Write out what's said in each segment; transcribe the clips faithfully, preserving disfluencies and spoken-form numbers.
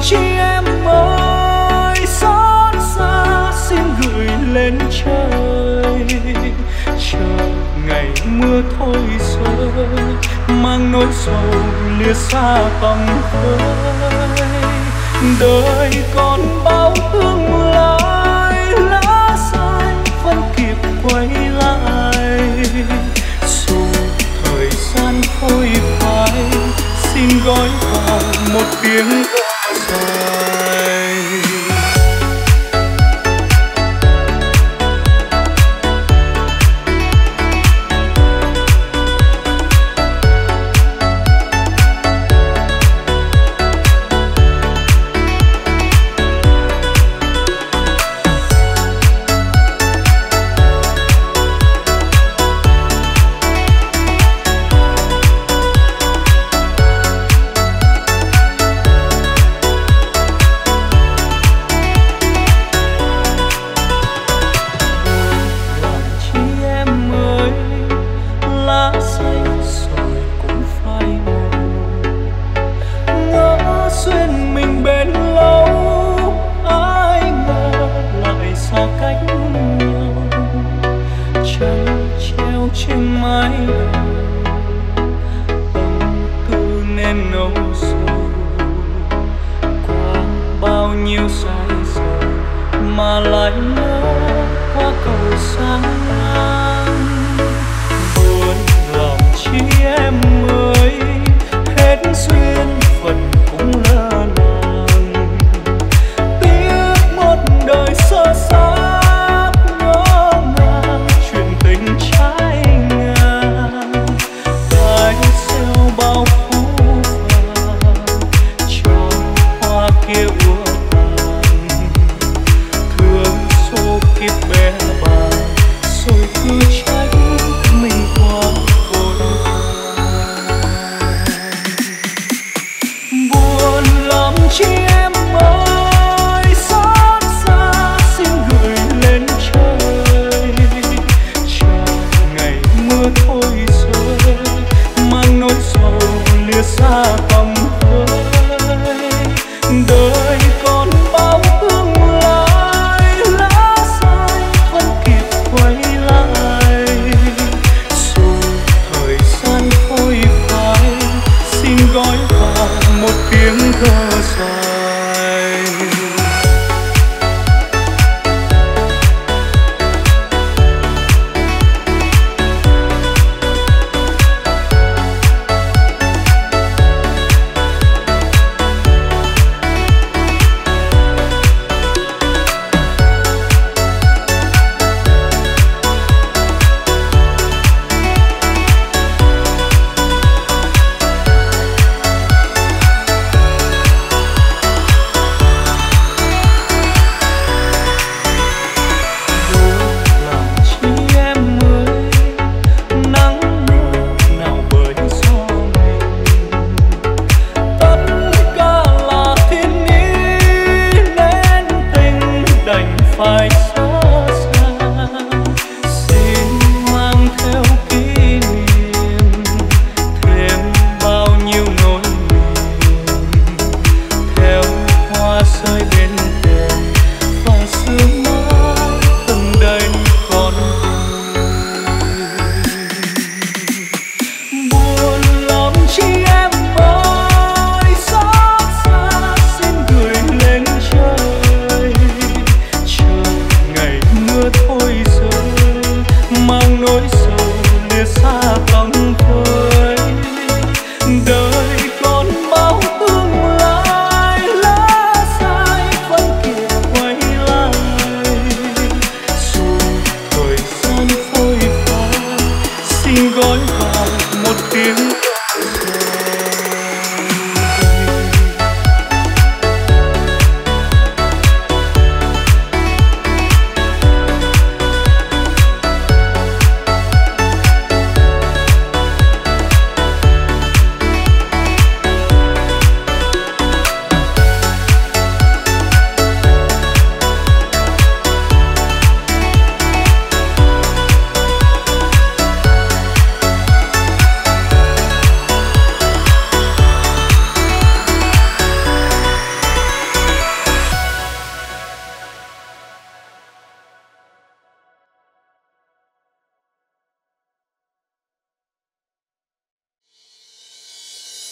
chi em ơi xót xa xin gửi lên trời, chờ ngày mưa thôi rơi, mang nỗi sầu lìa xa tầm với. Đời còn bao tương lai, lá sai vẫn kịp quay lại, dù thời gian phôi phai xin gói vào một tiếng ca dài.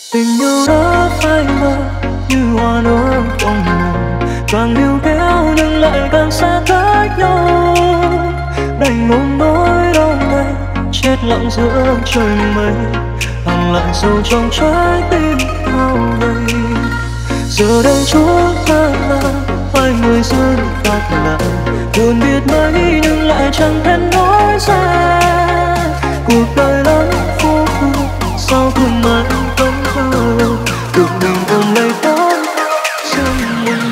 Tình yêu đã phai mờ như hoa nở không màu, càng níu kéo nhưng lại càng xa cách nhau. Đành ôm nỗi đau này chết lặng giữa trời mây, hằn lại sâu trong trái tim ao gầy. Giờ đây chúng ta là hai người dưng khác lạ, buồn biết mấy nhưng lại chẳng thể nói ra. Cuộc đời lắm vô thường, sao thương mãi vẫn thơ, tự mình ôm lấy tóc chân mình.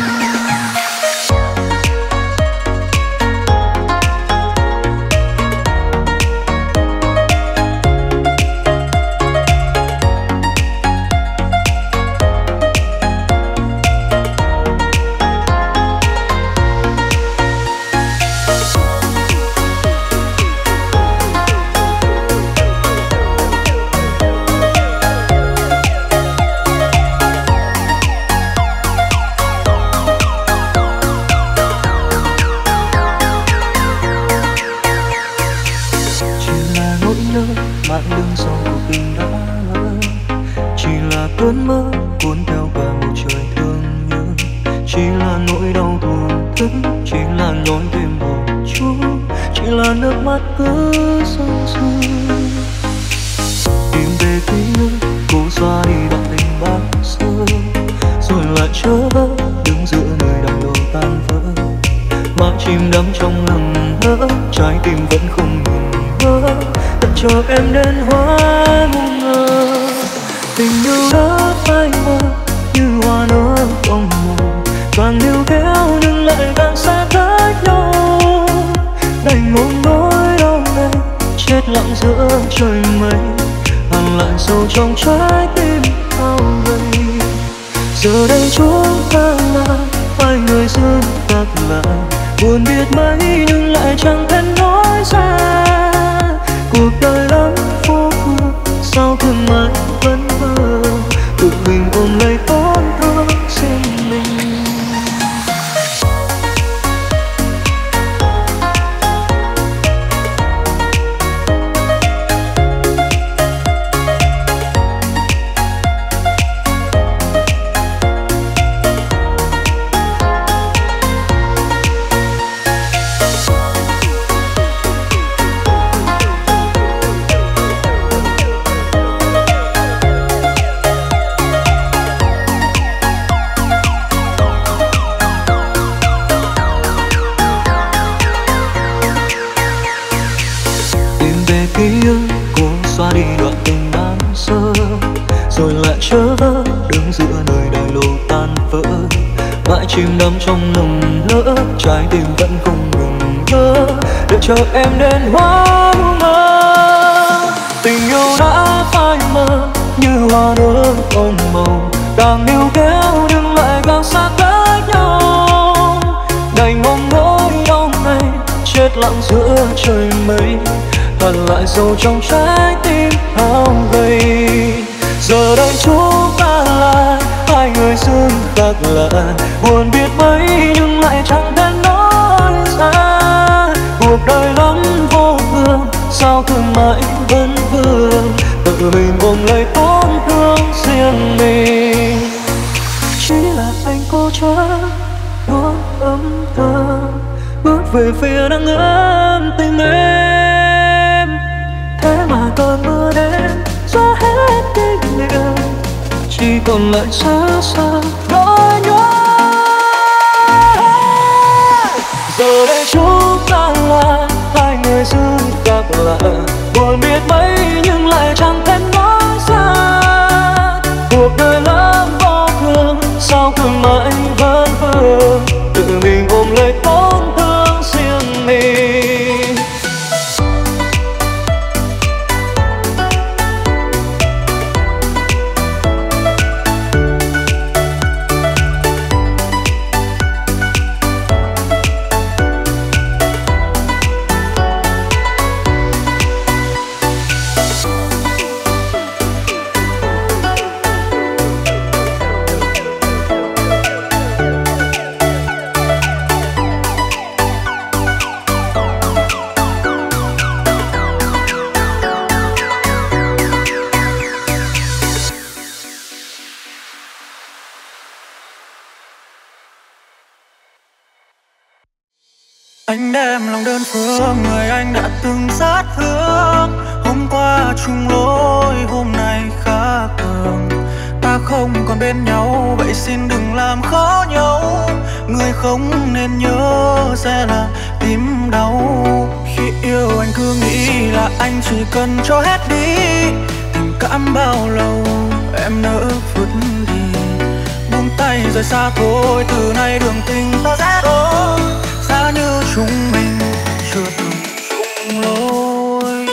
Mãi lưng sau cuộc tình đã lỡ, chỉ là cơn mơ cuốn theo cả một trời thương nhớ. Chỉ là nỗi đau thổn thức, chỉ là nhói thêm một chút, chỉ là nước mắt cứ rơi rơi. Tìm về ký ức, cố xóa đi đoạn tình bao giờ, rồi lại chớ đứng giữa nơi đằng đầu tan vỡ. Mãi chìm đắm trong lầm lỡ, trái tim vẫn không ngừng vỡ, chờ em đến hóa ngu ngơ. Tình yêu đã phai mờ như hoa nở không màu, càng níu kéo nhưng lại càng xa cách nhau. Đành ôm nỗi đau này chết lặng giữa trời mây, hằn lại sâu trong trái tim ao gầy. Giờ đây chúng ta là hai người dưng khác lạ, buồn biết mấy nhưng lại chẳng thể nói ra. Cuộc đời lắm vô thường, sao thương mãi vẫn thơ, tự mình ôm lấy tổn thương riêng mình. Ký ức cố xóa đi đoạn tình ban sơ, rồi lại chớ vỡ đứng giữa nơi đại lộ tan vỡ. Mãi chìm đắm trong lầm lỡ, trái tim vẫn không ngừng vỡ, đợi chờ em đến hóa ngu ngơ. Tình yêu đã phai mờ như hoa nở không màu, càng níu kéo nhưng lại càng xa cách nhau. Đành ôm nỗi đau này chết lặng giữa trời mây, hằn lại sâu trong trái tim ao gầy. Giờ đây chúng ta là hai người dưng khác lạ, buồn biết mấy nhưng lại chẳng thể nói ra. Cuộc đời lắm vô thường, sao thương mãi vẫn vương, tự mình ôm lấy tổn thương riêng mình. Chỉ là anh cố chấp nuốt ấm thơ, bước về phía nắng ấm tình em. Thế mà cơn mưa đến xóa hết kinh nghiệm, chỉ còn lại xa xa nỗi nhớ. Giờ đây chúng ta là hai người dưng khác lạ, buồn biết mấy nhưng lại chẳng thể nói ra. Cuộc đời lắm vô thường, sao cứ mãi vẫn vương, tự mình ôm lấy tổn thương riêng mình. Anh đem lòng đơn phương người anh đã từng sát thương. Hôm qua chung lối, hôm nay khác thường. Ta không còn bên nhau, vậy xin đừng làm khó nhau. Người không nên nhớ sẽ là tim đau. Khi yêu anh cứ nghĩ là anh chỉ cần cho hết đi. Tình cảm bao lâu em nỡ vứt đi. Buông tay rời xa thôi, từ nay đường tình ta sẽ đôi. Xa như chúng mình chưa từng chung lối.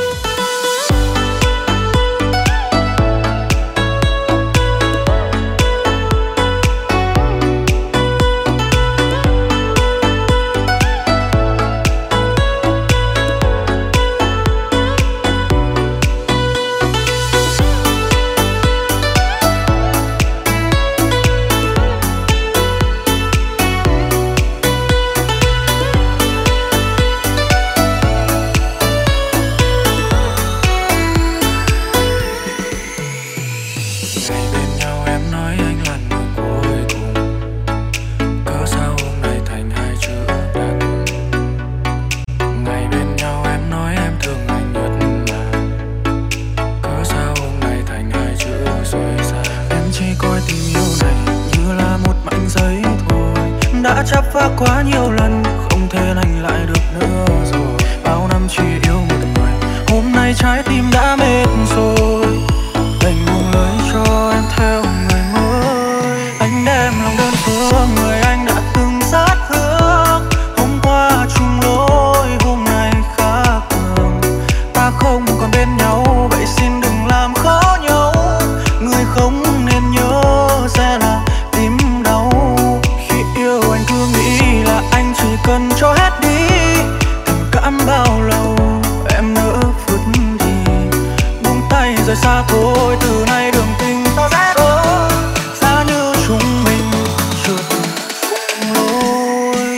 Chắp phá quá nhiều lần, không thể lành lại được nữa rồi. Bao năm chỉ yêu một người, hôm nay trái tim đã mệt rồi. Đành buông lời cho em theo người mới. Anh đem lòng đơn phương người anh đã từng sát thương. Hôm qua chung lối, hôm nay khác thường. Ta không còn bên nhau, vậy xin đừng làm khó nhau. Người không nên nhớ sẽ là tim đau. Khi yêu anh cứ nghĩ là anh chỉ cần cho hết đi. Tình cảm bao lâu em nỡ vứt đi. Buông tay rời xa thôi, từ nay đường tình ta sẽ đôi. Xa như chúng mình chưa từng chung lối.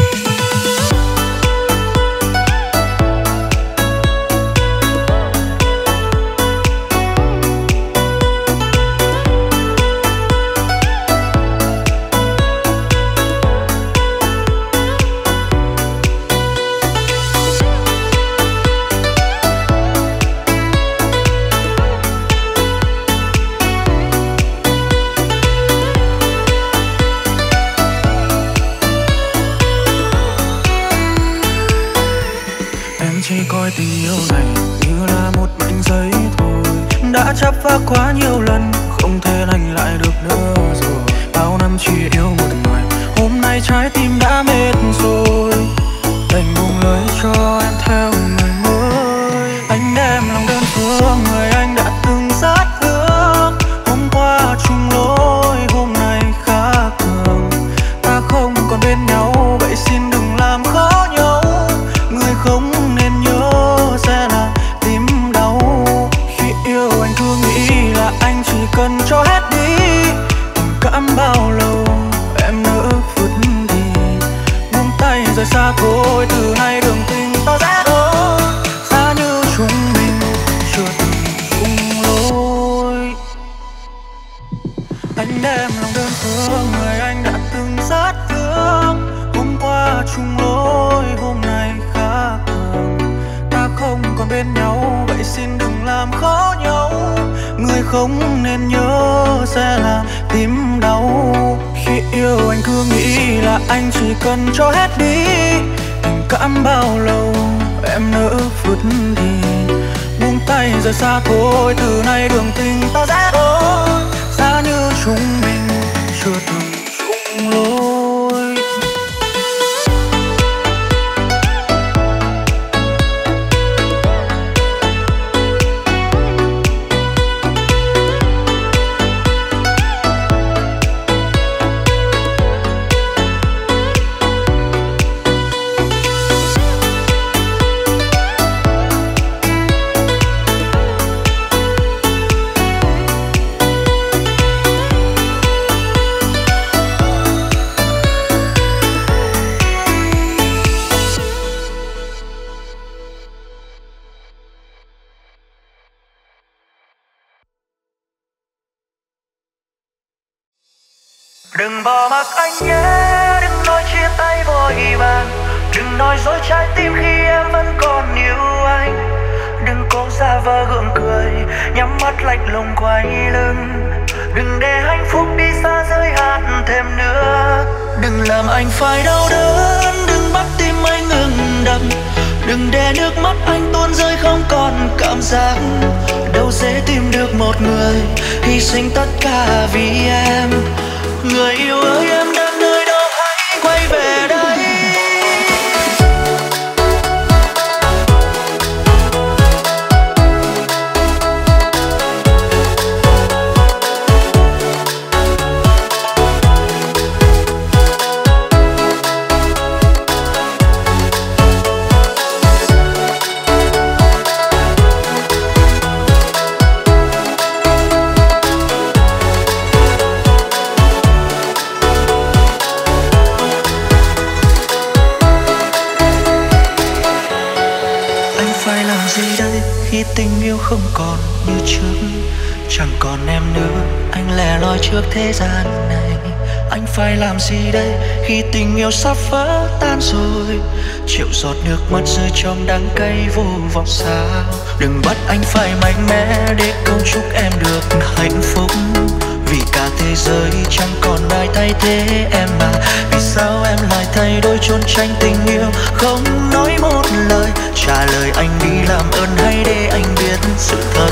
Chỉ coi tình yêu này như là một mảnh giấy thôi. Đã chắp phá quá nhiều lần, không thể lành lại được nữa rồi. Bao năm chỉ yêu một người, hôm nay trái tim đã mệt rồi. Đành buông lời cho em theo người mới. Anh đem lòng đơn phương người anh đã từng sát thương. Hôm qua chung lối, hôm nay khác thường. Ta không còn bên nhau, vậy xin đừng làm khó nhau. Người không nên nhớ sẽ là tim đau. Khi yêu anh cứ nghĩ là anh chỉ cần cho hết đi. Tình cảm bao lâu em nỡ vứt đi. Buông tay rời xa thôi, từ nay đường tình ta sẽ đôi. Xa như chúng mình chưa từng chung lối. Anh đem lòng đơn phương người anh đã từng sát thương. Hôm qua chung lối, hôm nay khác thường. Ta không còn bên nhau, vậy xin đừng làm khó nhau. Người không nên nhớ sẽ là tim đau. Khi yêu anh cứ nghĩ là anh chỉ cần cho hết đi. Tình cảm bao lâu em nỡ vứt đi. Buông tay rời xa thôi, từ nay đường tình ta sẽ đôi. Xa như chúng mình chưa từng chung lối. Đừng bỏ mặc anh nhé, đừng nói chia tay vội vàng. Đừng Đừng nói dối trái tim khi em vẫn còn yêu anh. Đừng cố giả vờ gượng cười, nhắm mắt lạnh lùng quay lưng. Đừng để hạnh phúc đi xa giới hạn thêm nữa. Đừng làm anh phải đau đớn, đừng bắt tim anh ngừng đập. Đừng để nước mắt anh tuôn rơi không còn cảm giác. Đâu dễ tìm được một người hy sinh tất cả vì em. Người yêu ơi em đang nơi đâu hãy quay về đây. Khi tình yêu không còn như trước, chẳng còn em nữa, anh lẻ loi trước thế gian này. Anh phải làm gì đây khi tình yêu sắp vỡ tan rồi? Triệu giọt nước mắt rơi trong đắng cay vô vọng sao. Đừng bắt anh phải mạnh mẽ để câu chúc em được hạnh phúc. Vì cả thế giới chẳng còn ai thay thế em mà. Vì sao em lại thay đổi trốn tránh tình yêu, không nói một lời trả lời anh đi làm ơn hãy để anh biết sự thật.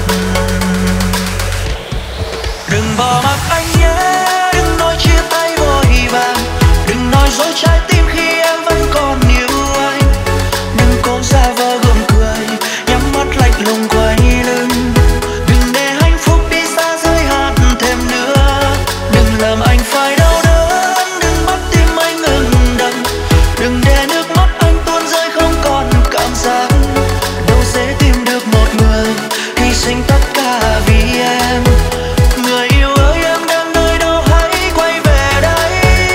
Đừng bỏ mặc anh nhé, đừng nói chia tay vội vàng. Đừng nói dối trái tim khi em vẫn còn yêu anh. Đừng cố giả vờ gượng cười, nhắm mắt lạnh lùng quay lưng. Đừng để hạnh phúc đi xa giới hạn thêm nữa. Đừng làm anh phải đau đớn, đừng bắt tim anh ngừng đập. Đừng để nước mắt anh tuôn rơi không còn cảm giác. Đâu dễ tìm được một người hy sinh tất cả vì em. Người yêu ơi em đang nơi đâu hãy quay về đây.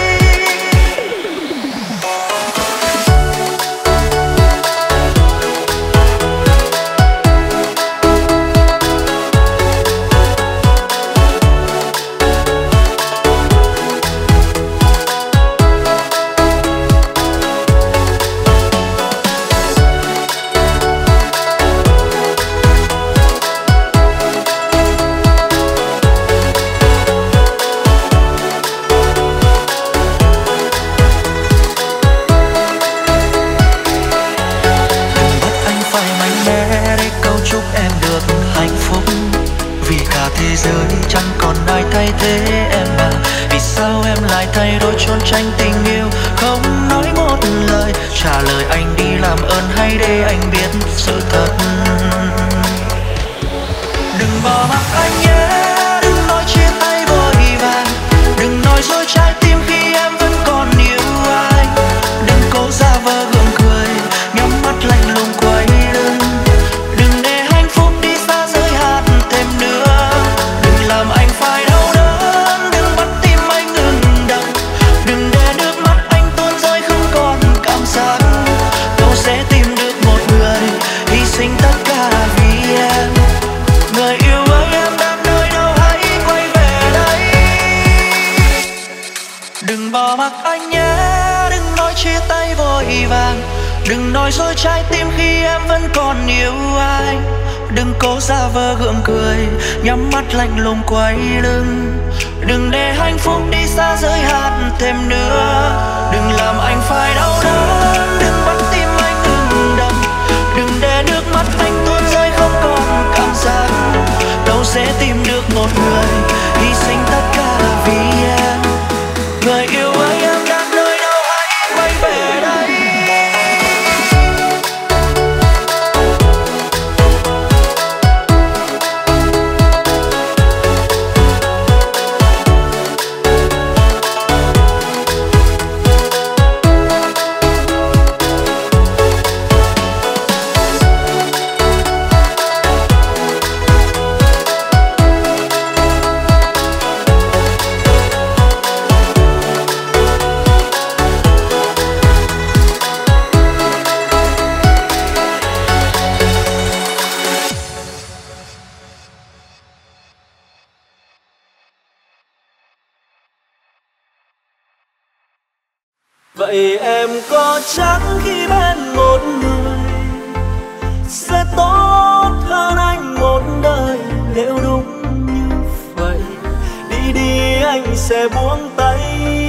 Thế giới chẳng còn ai thay thế em mà. Vì sao em lại thay đổi trốn tránh tình yêu, không nói một lời trả lời anh đi làm ơn hãy để anh biết sự thật. Đừng bỏ mặc anh nhé, đừng nói chia tay vội vàng. Đừng nói dối trái tim khi em vẫn còn yêu anh. Đừng cố giả vờ gượng cười, nhắm mắt lạnh lùng quay lưng. Đừng để hạnh phúc đi xa giới hạn thêm nữa. Làm anh phải đau đớn, đừng bắt tim anh ngừng đập. Đừng để nước mắt anh tuôn rơi không còn cảm giác. Đâu sẽ tìm được một người hy sinh tất cả vì em. Người yêu ơi em đang nơi đâu hãy quay về đây. Đừng bỏ mặc anh nhé, đừng nói chia tay vội vàng. Đừng nói dối trái tim khi em vẫn còn yêu anh. Đừng cố giả vờ gượng cười, nhắm mắt lạnh lùng quay lưng. Đừng để hạnh phúc đi xa giới hạn thêm nữa. Đừng làm anh phải đau đớn, đừng bắt tim anh ngừng đập. Đừng để nước mắt anh tuôn rơi không còn cảm giác. Đâu sẽ tìm được một người hy sinh tất cả vì em. Người yêu ơi em đang nơi đâu hãy quay về đây. Vậy em có chắc khi bên một người sẽ tốt hơn anh một đời? Nếu đúng như vậy, đi đi anh sẽ buông tay.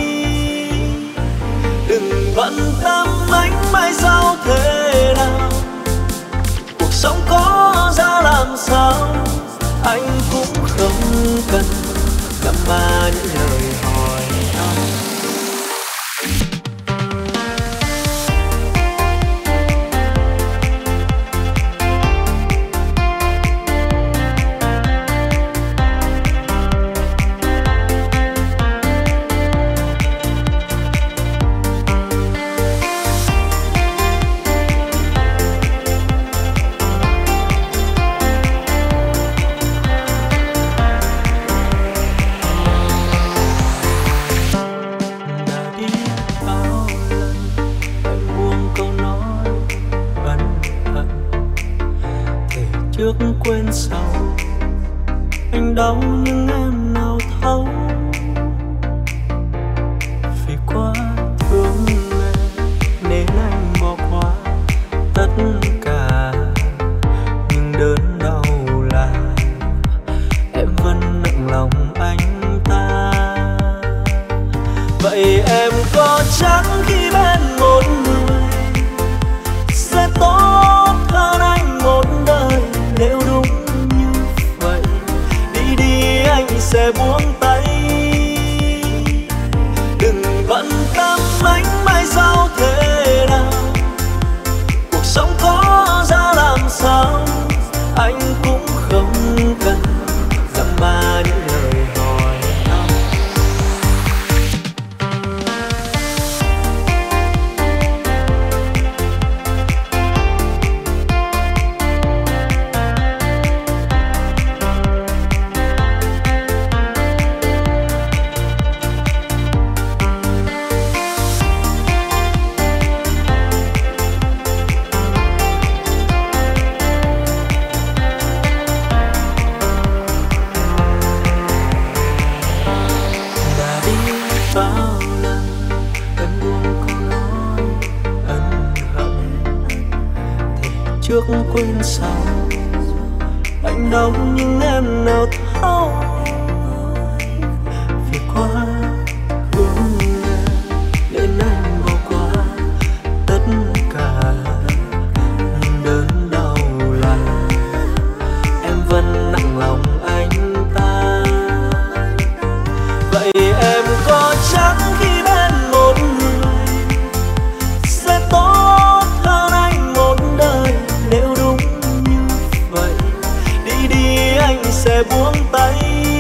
Đừng bận tâm anh mai sau thế nào, cuộc sống có ra làm sao, anh cũng không cần dăm ba những lời hỏi thăm. Trước quên sau, anh đau nhưng em nào thấu. Vì quá thương em nên anh bỏ qua tất cả, nhưng đớn đau là em vẫn nặng lòng anh ta. Vậy em có chắc khi bên một người sẽ tốt hơn anh một đời? Nếu đúng như vậy, đi đi anh sẽ buông tay. Đừng bận tâm anh mai sau thế nào, cuộc sống có ra làm sao, anh cũng không cần dăm ba những lời hỏi thăm. Trước quên sau, anh đau nhưng em nào thấu. Vì quá thương em nên anh bỏ qua tất cả, nhưng đớn đau là em vẫn nặng lòng anh ta. Vậy em có chắc khi bên một người sẽ tốt hơn anh một đời? Nếu đúng như vậy, đi đi anh sẽ buông tay.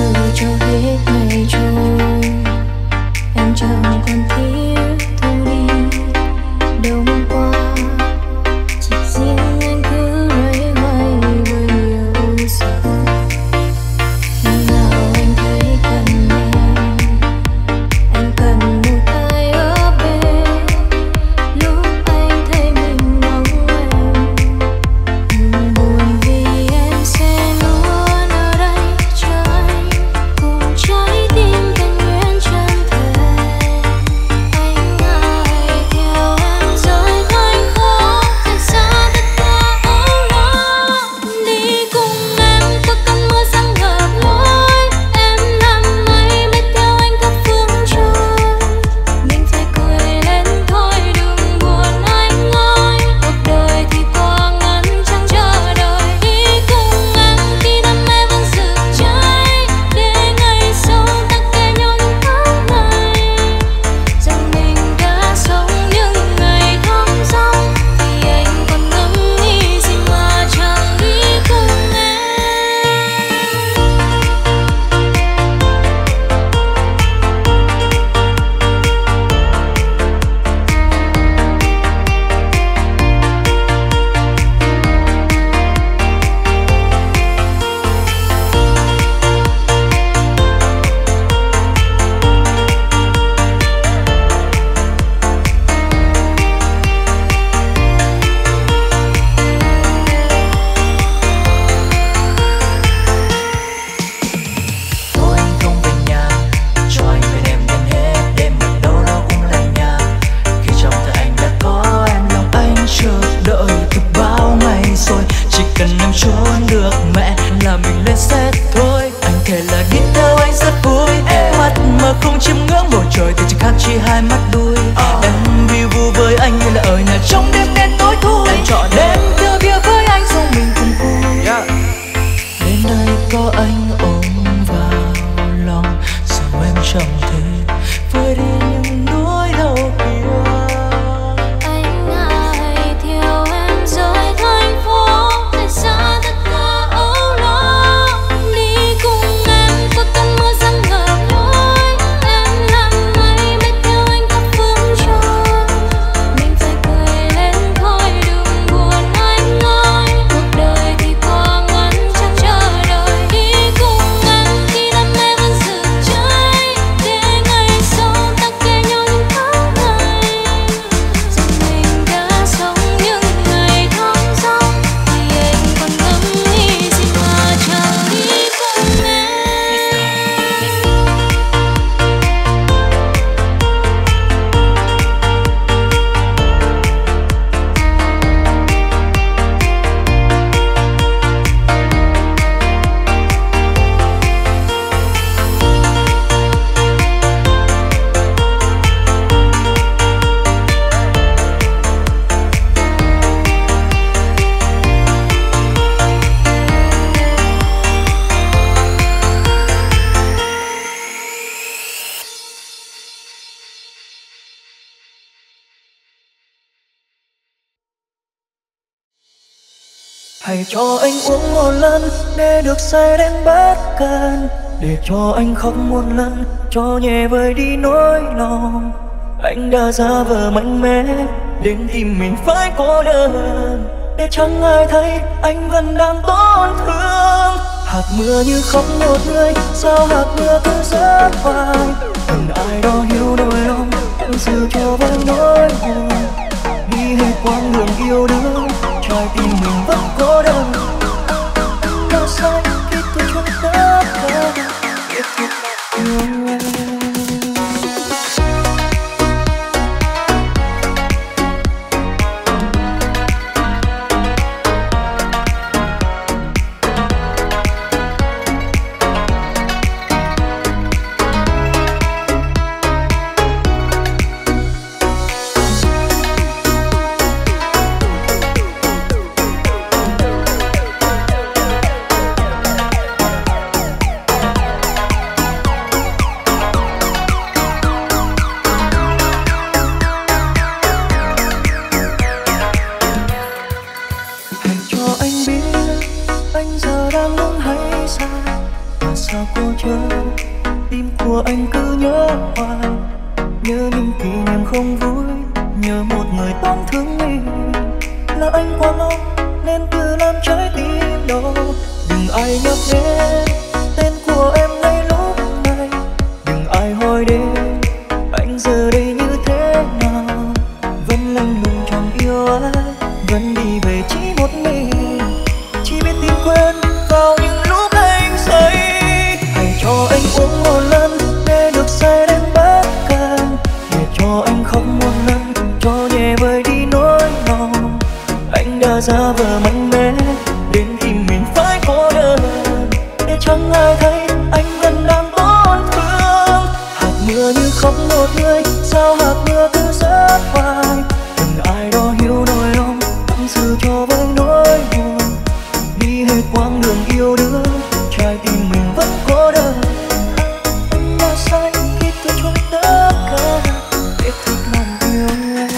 cho hết ngày trôi, em chẳng còn thiết thu đi đông qua, chỉ riêng anh cứ loay hoay với yêu dấu. Khi nào anh thấy cần em, anh cần một ai ở bên, lúc anh thấy mình mong em, đừng buồn vì em sẽ luôn ở đây chờ anh, cùng trái tim tình nguyện chân thành. Anh ngại theo em rời thành phố, rời xa tất cả âu lo, đi cùng em qua cơn mưa giăng ngập lối. Em làm mây bay theo anh khắp phương trời, mình phải cười lên thôi đừng buồn anh ơi. Cuộc đời thì qua ngắn chẳng chờ đợi, đi cùng em khi đam mê vẫn rực cháy, để ngày sau ta kể nhau những tháng ngày, rằng mình đã sống những ngày thong dong, vì anh còn ngẫm nghĩ gì mà chẳng đi cùng em. Thôi anh không về nhà, cho anh bên em đến hết đêm, mà đâu nó cũng là nhà. Khi trong tay anh đã có em, lòng anh chờ đợi từ bao ngày rồi. Chỉ cần em trốn được mẹ là mình lên set thôi. Anh thề là đi theo anh rất vui, mắt mà không chiêm ngưỡng bầu trời thì chẳng khác chi hai mắt đuôi. Em vi vu với anh như là ở nhà trong đêm đen tối thui. Anh chọn đêm đưa bia với anh rồi mình cùng vui. Đến đây có anh ôm vào lòng, sao em chẳng thể vơi đi những nỗi đau kia. Anh ngại theo em rời thành phố, rời xa tất cả âu lo, đi cùng em qua cơn mưa giăng ngập lối. Em làm mây bay theo anh khắp phương trời, mình phải cười lên thôi đừng buồn anh ơi. Cuộc đời thì qua ngắn chẳng chờ đợi, đi cùng em khi đam mê vẫn rực cháy, để ngày sau ta kể nhau những tháng ngày, rằng mình đã sống những ngày thong dong, vì anh còn ngẫm nghĩ gì mà chẳng đi cùng em. Hãy cho anh uống một lần để được say đến bất cần, để cho anh khóc một lần cho nhẹ vơi đi nỗi lòng. Anh đã giả vờ mạnh mẽ đến tim mình phải cô đơn, để chẳng ai thấy anh vẫn đang tổn thương. Hạt mưa như khóc một người, sao hạt mưa cứ rớt hoài. Cần ai đó hiểu nỗi lòng, tâm sự cho với nỗi buồn. Đi hết quãng đường yêu đương, trái tim mình vẫn cô đơn. Đã sai khi tôi cho tất cả, biết thật yêu em. Tim của anh cứ nhớ hoài, nhớ những kỷ niệm không vui, nhớ một người tổn thương mình. Là anh quá lâu nên tự làm trái tim đau. Đừng ai nhắc đến tên của em ngay lúc này, đừng ai hỏi đến anh giờ đây như thế nào. Vẫn lạnh lùng chẳng yêu ai, vẫn đi về chỉ một mình, chỉ biết tìm quên vào những lúc anh say. Hãy cho anh uống một lần để được say đến bất can, để cho anh khóc một lần cho nhẹ vơi đi nỗi lòng. Anh đã giả vờ mạnh mẽ đến khi mình phải cô đơn, để chẳng ai thấy anh vẫn đang tổn thương. Hạt mưa như khóc một người, sao hạt mưa cứ rớt hoài. Đừng ai đó hiểu nỗi lòng, tâm sự cho với nỗi buồn. Đi hết quãng đường yêu đương, trái tim mình vẫn cô đơn. Anh đã sai khi từ chối tất cả để thật lòng yêu em.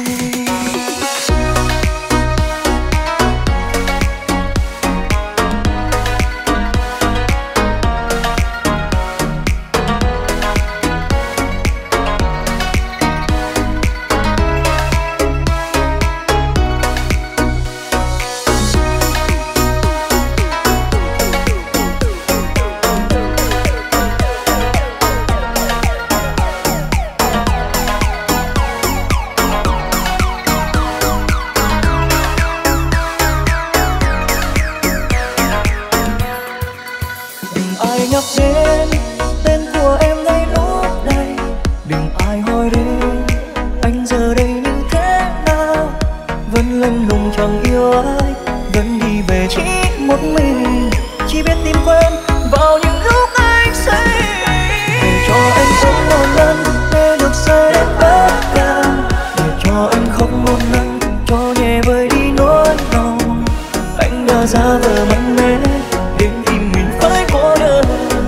Nhắc đến tên của em ngay lúc này, đừng ai hỏi đến anh giờ đây như thế nào. Vẫn lạnh lùng chẳng yêu ai, vẫn đi về chỉ một mình, chỉ biết tìm quên vào những lúc anh say. Để cho anh uống một lần để được say đến bất can, để cho anh khóc một lần cho nhẹ vơi đi nỗi lòng. Anh đã giả vờ mạnh mẽ đến khi mình phải cô đơn,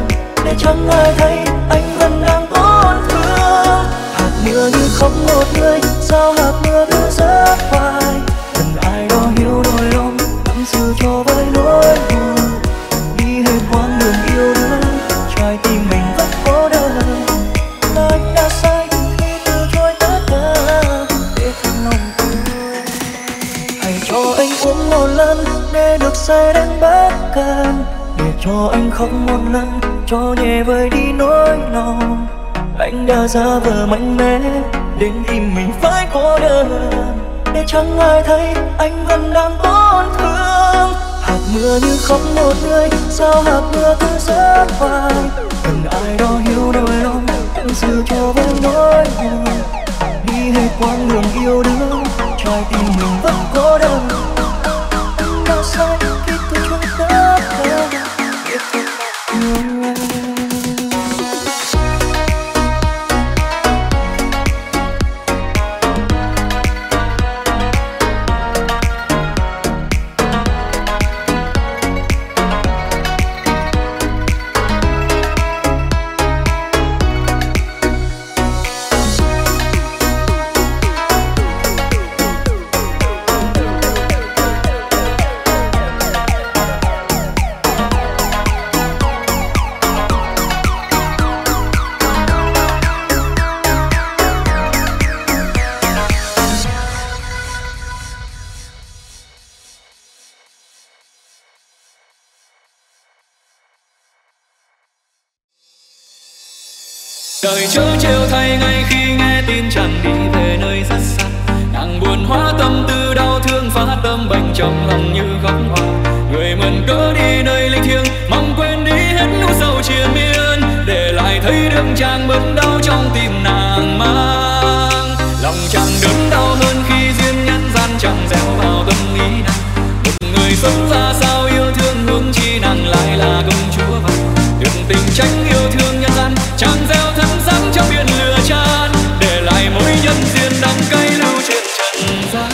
để chẳng ai thấy anh vẫn đang tổn thương. Hạt mưa như khóc một người, sao hạt mưa cứ rớt hoài. Cần ai đó hiểu nỗi lòng, tâm sự cho với nỗi buồn. Đi hết quãng đường yêu đương, trái tim mình vẫn cô đơn. Là anh đã sai khi từ chối tất cả để thật lòng thương. Hãy cho anh uống một lần để được say đến bất can, để cho anh khóc một lần cho nhẹ vơi đi nỗi lòng. Anh đã giả vờ mạnh mẽ đến khi mình phải cô đơn, để chẳng ai thấy anh vẫn đang tổn thương. Hạt mưa như khóc một người, sao hạt mưa cứ rớt hoài. Cần ai đó hiểu nỗi lòng, tâm sự cho với nỗi buồn. Đi hết quãng đường yêu đương, trái tim mình vẫn cô đơn. Anh đã sai khi từ chối tất cả để thật lòng yêu em. Đời chớ trêu thay ngay khi nghe tin chàng đi về nơi rất xa. Nàng buồn hóa tâm tư đau thương phá tâm bệnh trong lòng như góc hoa. Người mượn cớ đi nơi linh thiêng, mong quên đi hết nỗi sầu triền miên, để lại thấy đêm chàng bớt đau trong tim nàng mang. Lòng chàng đớn đau hơn khi duyên nhân gian chẳng gieo vào tâm ý nàng. Một người sống ra sao yêu thương huống chi nàng lại là công chúa vàng. Đường tình tránh yêu thương nhân gian, chàng gieo thân sáng trong biển lửa tràn, để lại mối nhân duyên đắng cay lưu trên trần gian.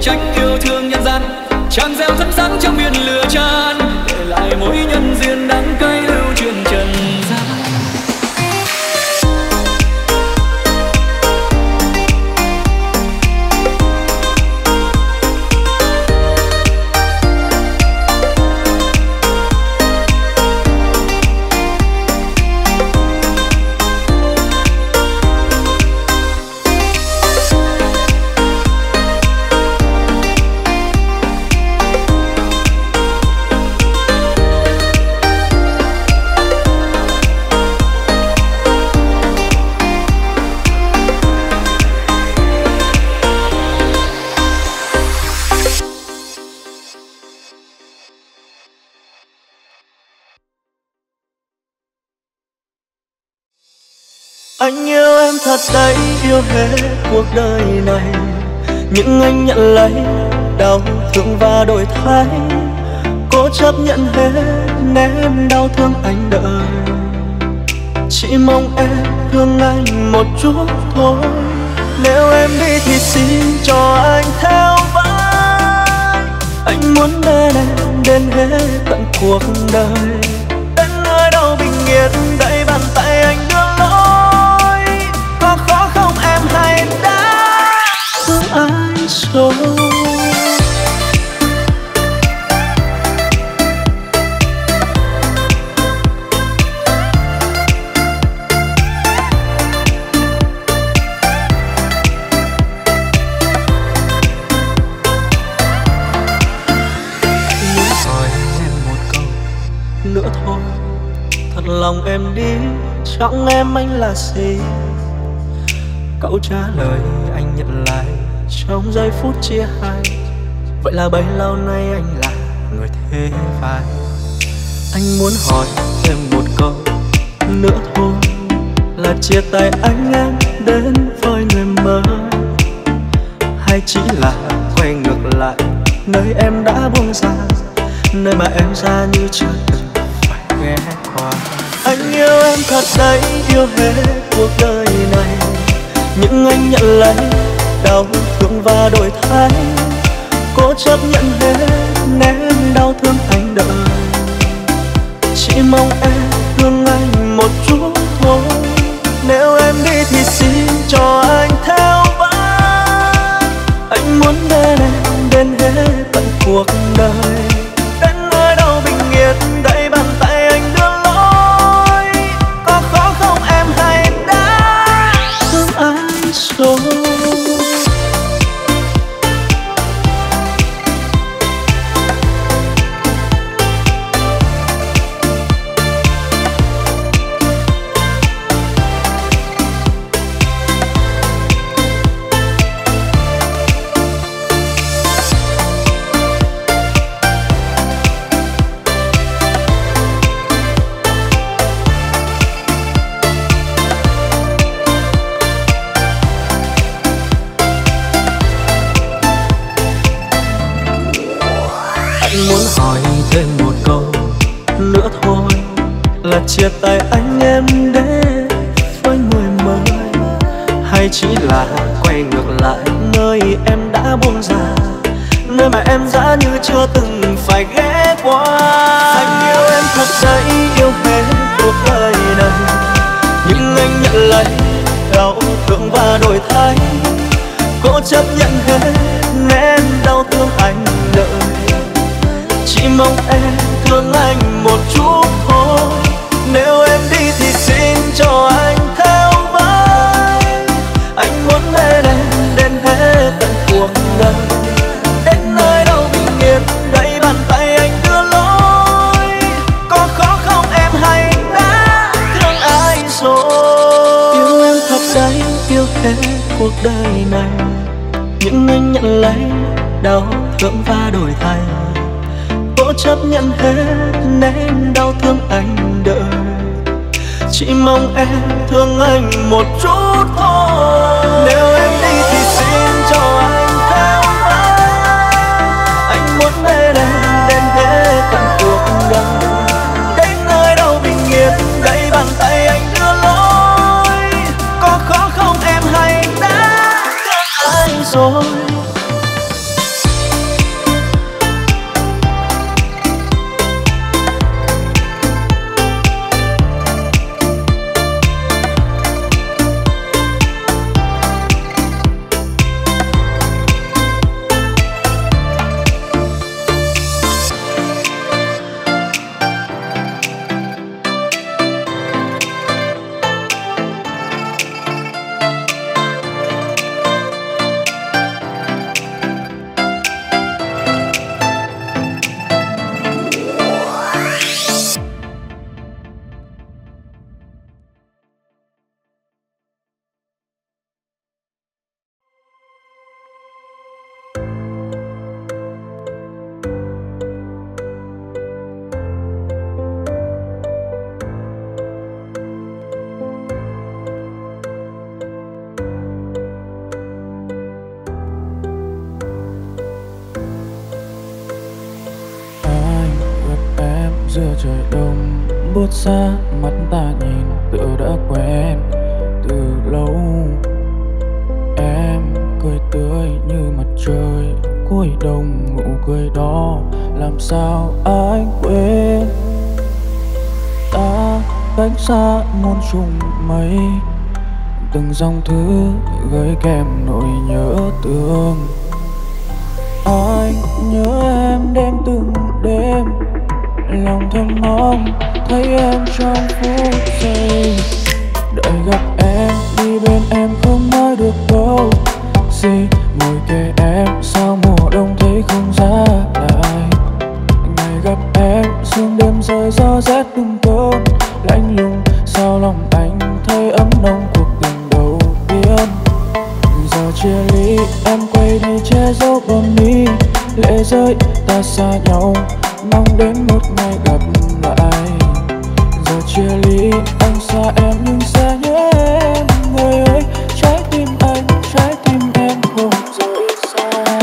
tranh yêu thương nhân gian. Chàng gieo dẫn sáng trong biển lửa tràn, để lại mối nhân duyên đắng cay lưu truyền trần gian. Anh yêu em thật đấy, yêu hết cuộc đời này. Nhưng anh nhận lấy đau thương và đổi thay, cố chấp nhận hết nén đau thương anh đợi. Chỉ mong em thương anh một chút thôi. Nếu em đi thì xin cho anh theo vai. Anh muốn bên em đến hết tận cuộc đời. Đến nơi đâu bình yên đẩy bàn tay anh đưa lối. Có khó không em hay đã thương ai rồi? Nữa thôi, thật lòng em đi, chẳng em anh là gì. Câu trả lời anh nhận lại trong giây phút chia hai. Vậy là bấy lâu nay anh là người thế vai. Anh muốn hỏi em một câu nữa thôi, là chia tay anh em đến với người mới, hay chỉ là quay ngược lại nơi em đã buông ra, nơi mà em ra như chưa từng phải ghé qua. Anh yêu em thật đấy, yêu hết cuộc đời này. Nhưng anh nhận lấy đau thương và đổi thay, cố chấp nhận hết nén đau thương anh đợi. Chỉ mong em thương anh một chút thôi. Nếu em đi thì xin cho anh theo vai. Anh muốn bên em đến hết tận cuộc đời. Đến nơi đâu bình yên đẩy bàn tay anh đưa lối. Có khó không em hay đã thương ai rồi? Anh muốn hỏi thêm một câu nữa thôi, là chia tay anh em đến với người mới, hay chỉ là quay ngược lại nơi em đã buông ra, nơi mà em đã như chưa từng phải ghé qua. Anh yêu em thật đấy, yêu hết cuộc đời này. Nhưng anh nhận lấy đau thương và đổi thay, cố chấp nhận hết nén đau thương anh đợi. Chỉ mong em thương anh một chút thôi. Nếu em đi thì xin cho anh theo vai. Anh muốn bên em đến hết tận cuộc đời. Đến nơi đâu bình yên đẩy bàn tay anh đưa lối. Có khó không em hay đã thương ai rồi? Yêu em thật đấy, yêu hết cuộc đời này. Nhưng anh nhận lấy đau thương và đổi thay, cố chấp nhận hết nén đau thương anh đợi. Chỉ mong em thương anh một chút thôi. Nếu em đi thì xin cho anh theo vai. Anh muốn bên em đến hết tận cuộc đời. Đến nơi đâu bình yên đẩy bàn tay anh đưa lối. Có khó không em hay đã thương ai rồi? trời đông buốt xa, mắt ta nhìn tựa đã quen từ lâu. Em cười tươi như mặt trời cuối đông, nụ cười đó làm sao anh quên. Ta cách xa muôn trùng mây, từng dòng thư gửi kèm nỗi nhớ thương. Anh nhớ em đêm từng đêm, lòng thầm mong thấy em trong phút giây. Đợi gặp em, đi bên em không nói được câu gì, ngồi kề em sao mùa đông thấy không giá lại. Ngày gặp em sương đêm rơi gió rét từng cơn lạnh lùng, sao lòng anh thấy ấm nồng cuộc tình đầu tiên. Giờ chia ly em quay đi che giấu bờ mi, lệ rơi ta xa nhau mong đến một ngày gặp lại. Giờ chia ly anh xa em nhưng sẽ nhớ em, người ơi trái tim anh trái tim em không rời xa.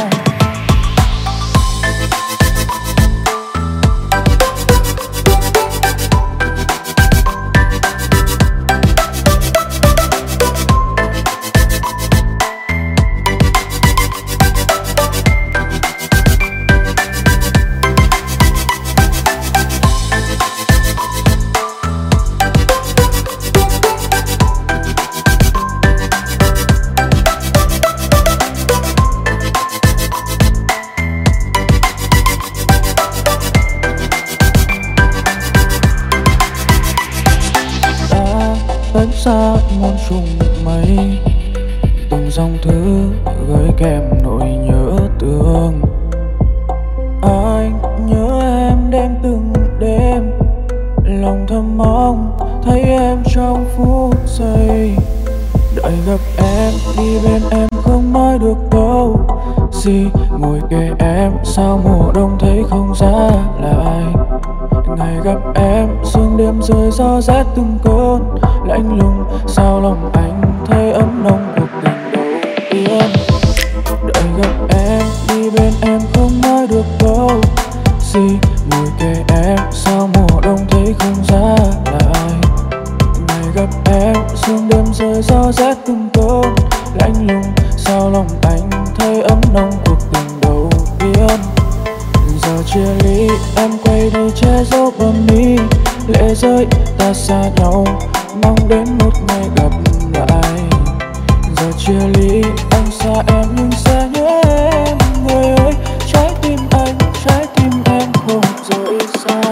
Cách xa muôn trùng mây, từng dòng thư gửi kèm nỗi nhớ thương. Anh nhớ em đêm từng đêm, lòng thầm mong thấy em trong phút giây. Đợi gặp em, đi bên em không nói được câu gì, ngồi kề em sao mùa đông thấy không giá lại. Ngày gặp em sương đêm rơi gió rét từng cơn lạnh lùng, sao lòng anh thấy ấm nồng cuộc tình đầu tiên. Đợi gặp em, đi bên em không nói được câu gì, ngồi kề em sao mùa đông thấy không giá lại. Ngày gặp em sương đêm rơi gió rét từng cơn lạnh lùng, sao lòng anh thấy ấm nồng cuộc tình đầu tiên. Giờ chia ly em quay đi che giấu bờ mi, lệ rơi ta xa nhau mong đến một ngày gặp lại. Giờ chia ly anh xa em nhưng sẽ nhớ em, người ơi trái tim anh trái tim em không rời xa.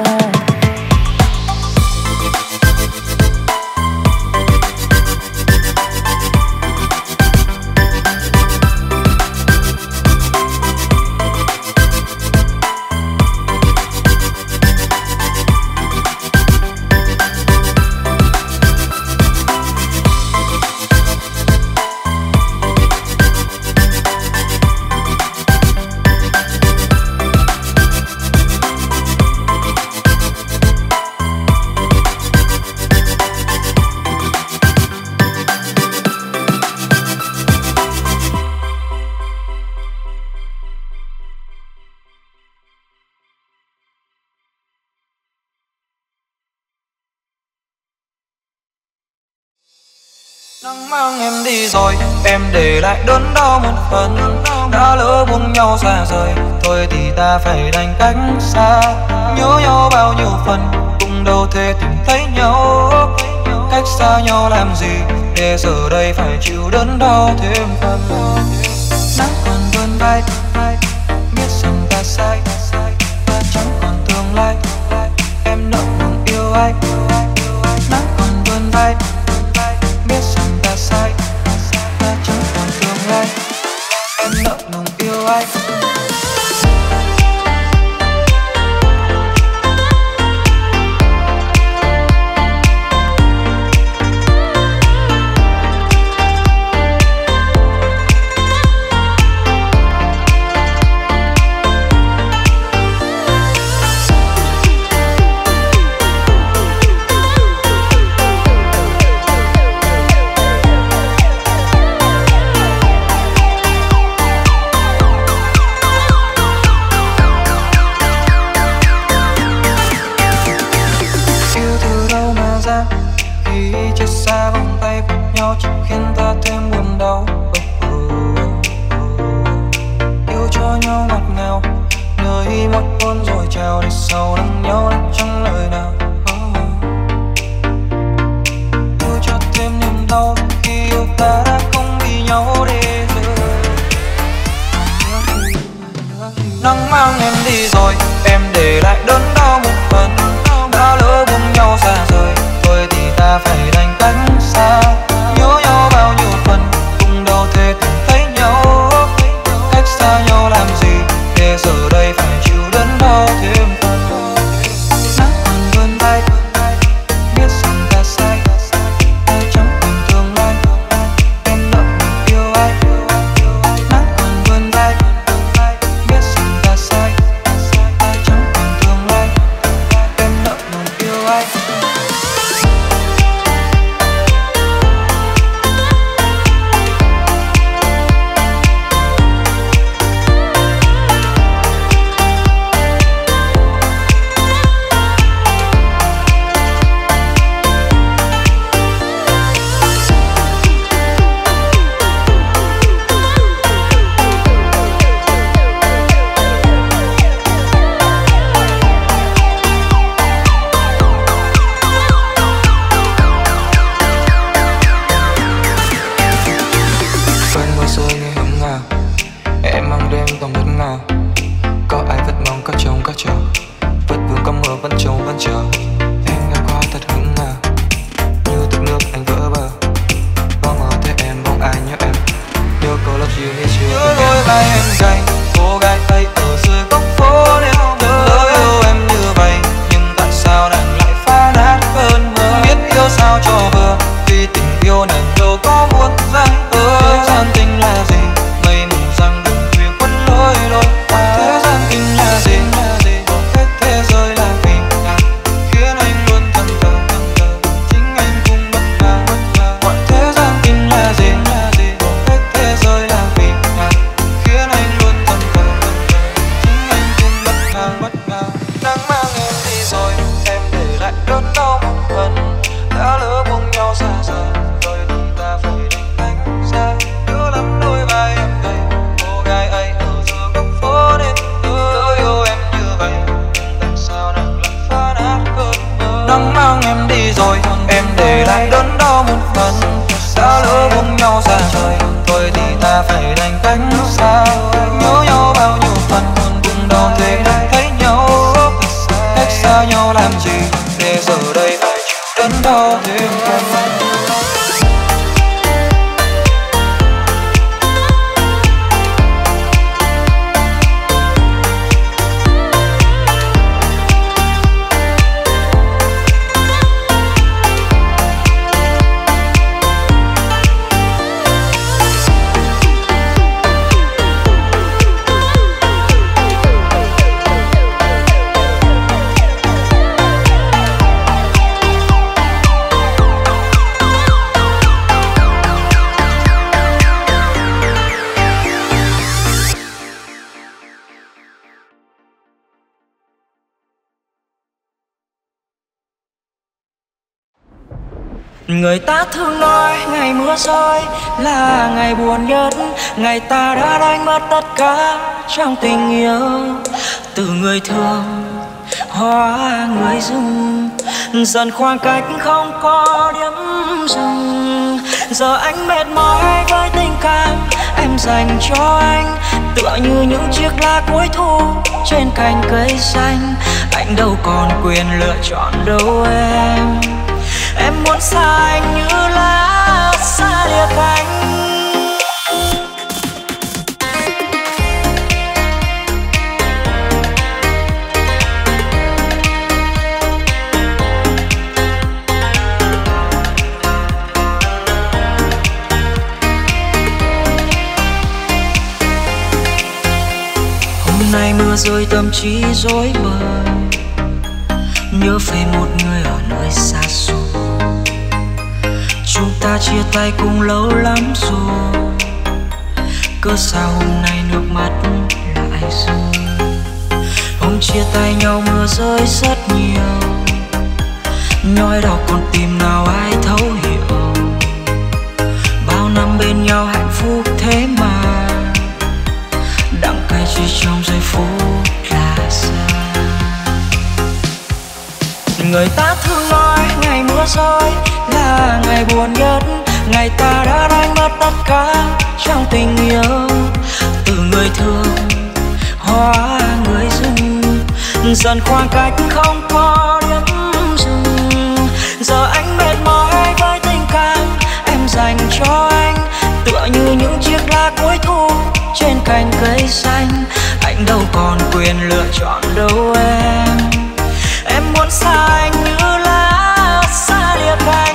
Nắng mang em đi rồi, em để lại đớn đau một phần. Đã lỡ buông nhau xa rời, thôi thì ta phải đành cách xa. Nhớ nhau bao nhiêu phần, cũng đâu thể tìm thấy nhau. Cách xa nhau làm gì, để giờ đây phải chịu đớn đau thêm phần. Nắng còn vươn vai, biết rằng ta sai, ta chẳng còn tương lai. Em nỡ ngừng yêu anh. Nắng còn vươn vai, biết rằng ta sai, ta chẳng còn tương lai. Em nỡ ngừng yêu anh. chỉ khiến ta thêm buồn đau. Yêu cho nhau ngọt ngào, nơi mắt hôn rồi chào để sau lưng nhau lắm chẳng lời nào. Yêu cho thêm niềm đau khi yêu ta đã không vì nhau để rồi. Nắng mang em đi rồi, em để lại đớn đau một phần. Đã lỡ buông nhau xa rời, thôi thì ta phải đành cách xa. Nhớ nhau bao nhiêu phần, cùng đâu thể từng thấy nhau. Cách xa nhau làm gì, để giờ đây phải chịu đớn đau thêm phần. Nắng còn vươn tay, biết rằng ta sai, ta chẳng còn tương lai. Em nợ mình yêu ai. Nắng còn vươn tay, biết rằng ta sai, ta chẳng còn tương lai. Em nợ mình yêu ai. Cơn mưa rơi nghe hững hờ, em mang đêm còn ngất ngào. Có ai vẫn mong có trông có chờ, vất vương có mưa vẫn trông vẫn chờ. Em ngang qua thật hững hờ, nhưទឹកnước anh vỡ bờ. Bóng ở thế em bóng ai nhớ em, nhớ cô love you như chưa. Nhớ đôi vai em gầy, cô gái ấy ở dưới góc phố đêm. Lỡ yêu em như vậy, nhưng tại sao nàng lại phá nát cơn mơ. Biết yêu sao cho vừa, vì tình yêu nàng đâu có muốn dành. Thế gian tình là gì, mây mù rằng đừng khuya quấn lối lối. Thế gian tình là gì, bỏ hết thế giới là vì nàng khiến anh luôn thẫn thờ. Chính anh cũng bất ngờ. Mọi thế gian tình là gì, bỏ hết thế giới là vì nàng khiến anh luôn thẫn thờ. Chính anh cũng bất ngờ, bất ngờ. Nắng mang em đi rồi, em để lại đớn đau một phần. Đã lỡ buông nhau xa rời, rồi thì ta phải đành cách xa. Nhớ lắm đôi vai em gầy, cô gái ấy ở giữa góc phố đêm. Lỡ yêu em như vậy, nhưng tại sao nàng lại phá nát cơn mơ. Nắng mang em đi rồi, em để lại đớn đau một phần. Đã lỡ buông nhau xa rời, thôi thì ta phải đành cách xa. Nhớ nhau bao nhiêu phần, cùng đâu thể được thấy nhau. Cách xa nhau làm gì, để giờ đây phải chịu đớn đau thêm phần. Người ta thường nói ngày mưa rơi là ngày buồn nhất. Ngày ta đã đánh mất tất cả trong tình yêu. Từ người thương hóa người dưng, dần khoảng cách không có điểm dừng. Giờ anh mệt mỏi với tình cảm em dành cho anh, tựa như những chiếc lá cuối thu trên cành cây xanh. Anh đâu còn quyền lựa chọn đâu em. Em muốn xa anh như lá xa lìa cánh. Hôm nay mưa rơi tâm trí rối bời, nhớ về một người ở nơi xa xôi. Chúng ta chia tay cũng lâu lắm rồi, cớ sao hôm nay nước mắt lại rơi. Hôm chia tay nhau mưa rơi rất nhiều, nhói đau con tim nào ai thấu hiểu. Người ta thường nói ngày mưa rơi là ngày buồn nhất, ngày ta đã đánh mất tất cả trong tình yêu. Từ người thương hóa người dưng, dần khoảng cách không có điểm dừng. Giờ anh mệt mỏi với tình cảm em dành cho anh, tựa như những chiếc lá cuối thu trên cành cây xanh. Anh đâu còn quyền lựa chọn đâu em. Em muốn xa anh như lá xa lìa cánh.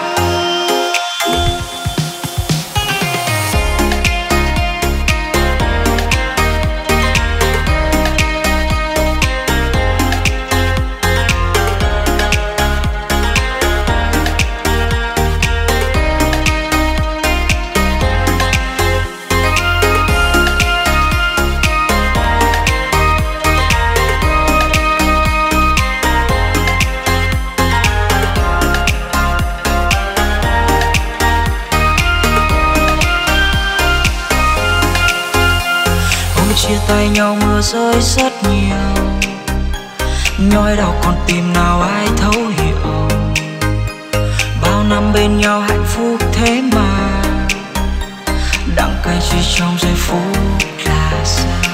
Chia tay nhau mưa rơi rất nhiều, nhói đau con tim nào ai thấu hiểu. Bao năm bên nhau hạnh phúc thế mà đắng cay chỉ trong giây phút là xa.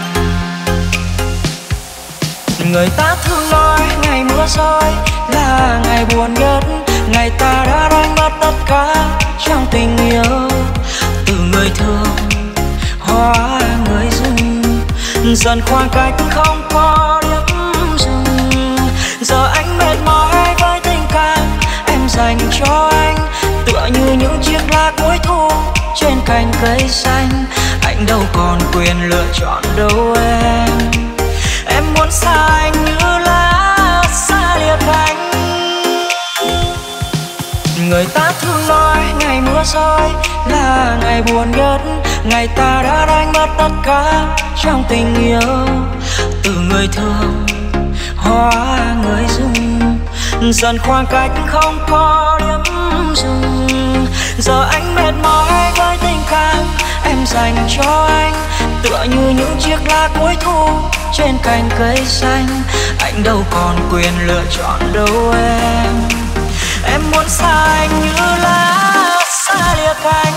Người ta thường nói ngày mưa rơi là ngày buồn nhất, ngày ta đã đánh mất tất cả trong tình yêu. Từ người thương hóa người dưng, dần khoảng cách không có điểm dừng. Giờ anh mệt mỏi với tình cảm em dành cho anh, tựa như những chiếc lá cuối thu trên cành cây xanh. Anh đâu còn quyền lựa chọn đâu em. Em muốn xa anh như lá xa lìa cánh. Người ta thường nói ngày mưa rơi là ngày buồn nhất, ngày ta đã đánh mất tất cả trong tình yêu. Từ người thương hóa người dưng, dần khoảng cách không có điểm dừng. Giờ anh mệt mỏi với tình cảm em dành cho anh, tựa như những chiếc lá cuối thu trên cành cây xanh. Anh đâu còn quyền lựa chọn đâu em. Em muốn xa anh như lá xa lìa cánh.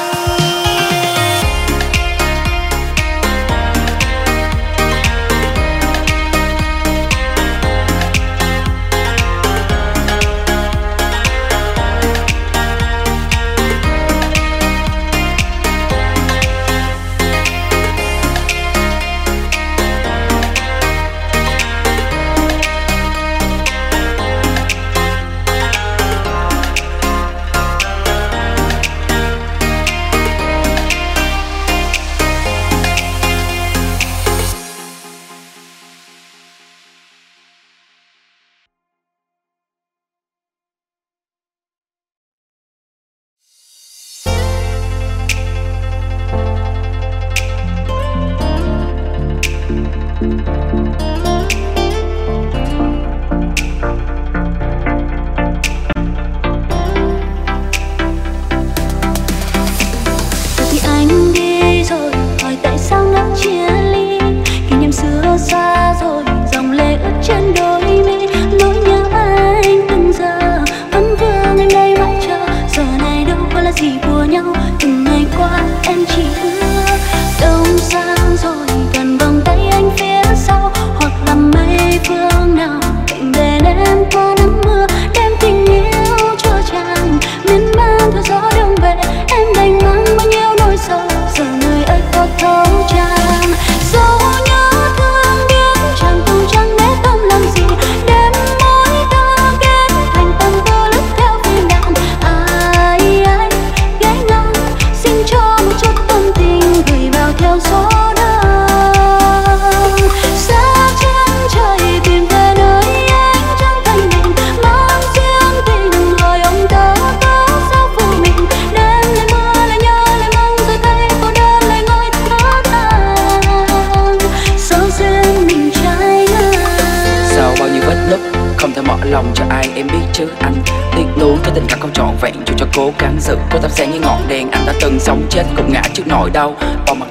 lòng cho ai em biết chứ anh. Tiếc nuối cho tình cảm không trọn vẹn, dù cho cố gắng giữ. Cô tâm sẽ như ngọn đèn, anh đã từng sống chết cũng ngã trước nỗi đau. Bỏ mặc tất cả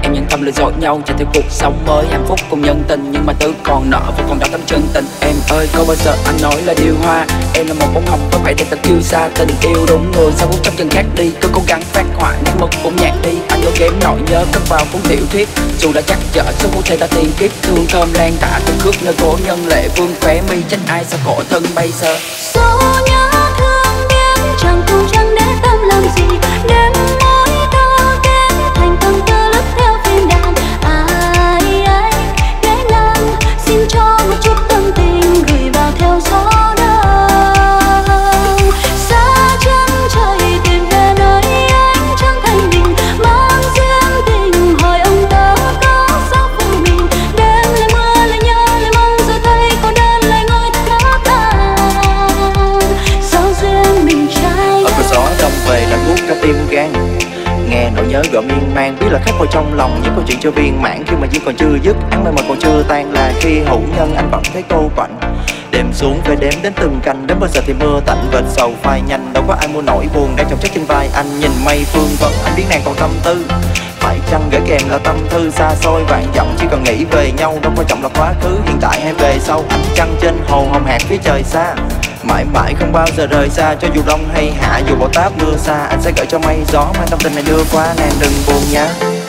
em nhân tâm lừa dối nhau cho theo cuộc sống mới hạnh phúc cùng nhân tình, nhưng mà thứ còn nợ vẫn còn đau tấm chân tình. Em ơi có bao giờ anh nói là điều hoa, em là một bông hồng có phải để thật kiêu xa. Tình yêu đúng người sao phút trong chân khác đi, cứ cố gắng phát họa nét mực cũng nhạt đi. Anh có ghém nỗi nhớ cất vào cuốn tiểu thuyết, dù đã chắc chở số phút thể ta tiền kiếp. Thương thơm lan tỏa từng khước nơi cố nhân lệ vương khóe mi, trách ai sao khổ thân bây giờ. Số nhớ thương biết chẳng cùng chẳng để tâm làm gì, đêm mối thơ kết thành từng tơ lướt theo phim đàn. Ai ấy ghé ngang xin cho một chút tâm tình gửi vào theo gió đông. Xa chân trời tìm về nơi anh chẳng thành đình, mang duyên tình hỏi ông tớ có sao phụ mình. Đêm lại mưa lại nhớ lại mong giờ thấy cô đơn lại ngồi thở than. Sao duyên mình trai ở cửa gió đông về lạnh buốt cả tim gan, nghe nỗi nhớ gọi miên man, biết là khắc vào trong lòng những câu chuyện chưa viên mãn. Khi mà duyên còn chưa dứt, án mây mà còn chưa tan, là khi hữu nhân anh vẫn thấy cô quạnh. Đêm xuống phải đếm đến từng canh, đến bao giờ thì mưa tạnh vệt sầu phai nhanh. Đâu có ai mua nỗi buồn đang chồng chất trên vai anh, nhìn mây phương vấn anh biết nàng còn tâm tư. Phải chăng gửi kèm là tâm thư xa xôi vạn dặm, chỉ cần nghĩ về nhau đâu quan trọng là quá khứ, hiện tại hay về sau. Anh trăng trên hồ hồng hạc phía trời xa, mãi mãi không bao giờ rời xa. Cho dù đông hay hạ, dù bão táp mưa xa, anh sẽ gửi cho mây gió mang tâm tình này đưa qua, nàng đừng buồn nhé.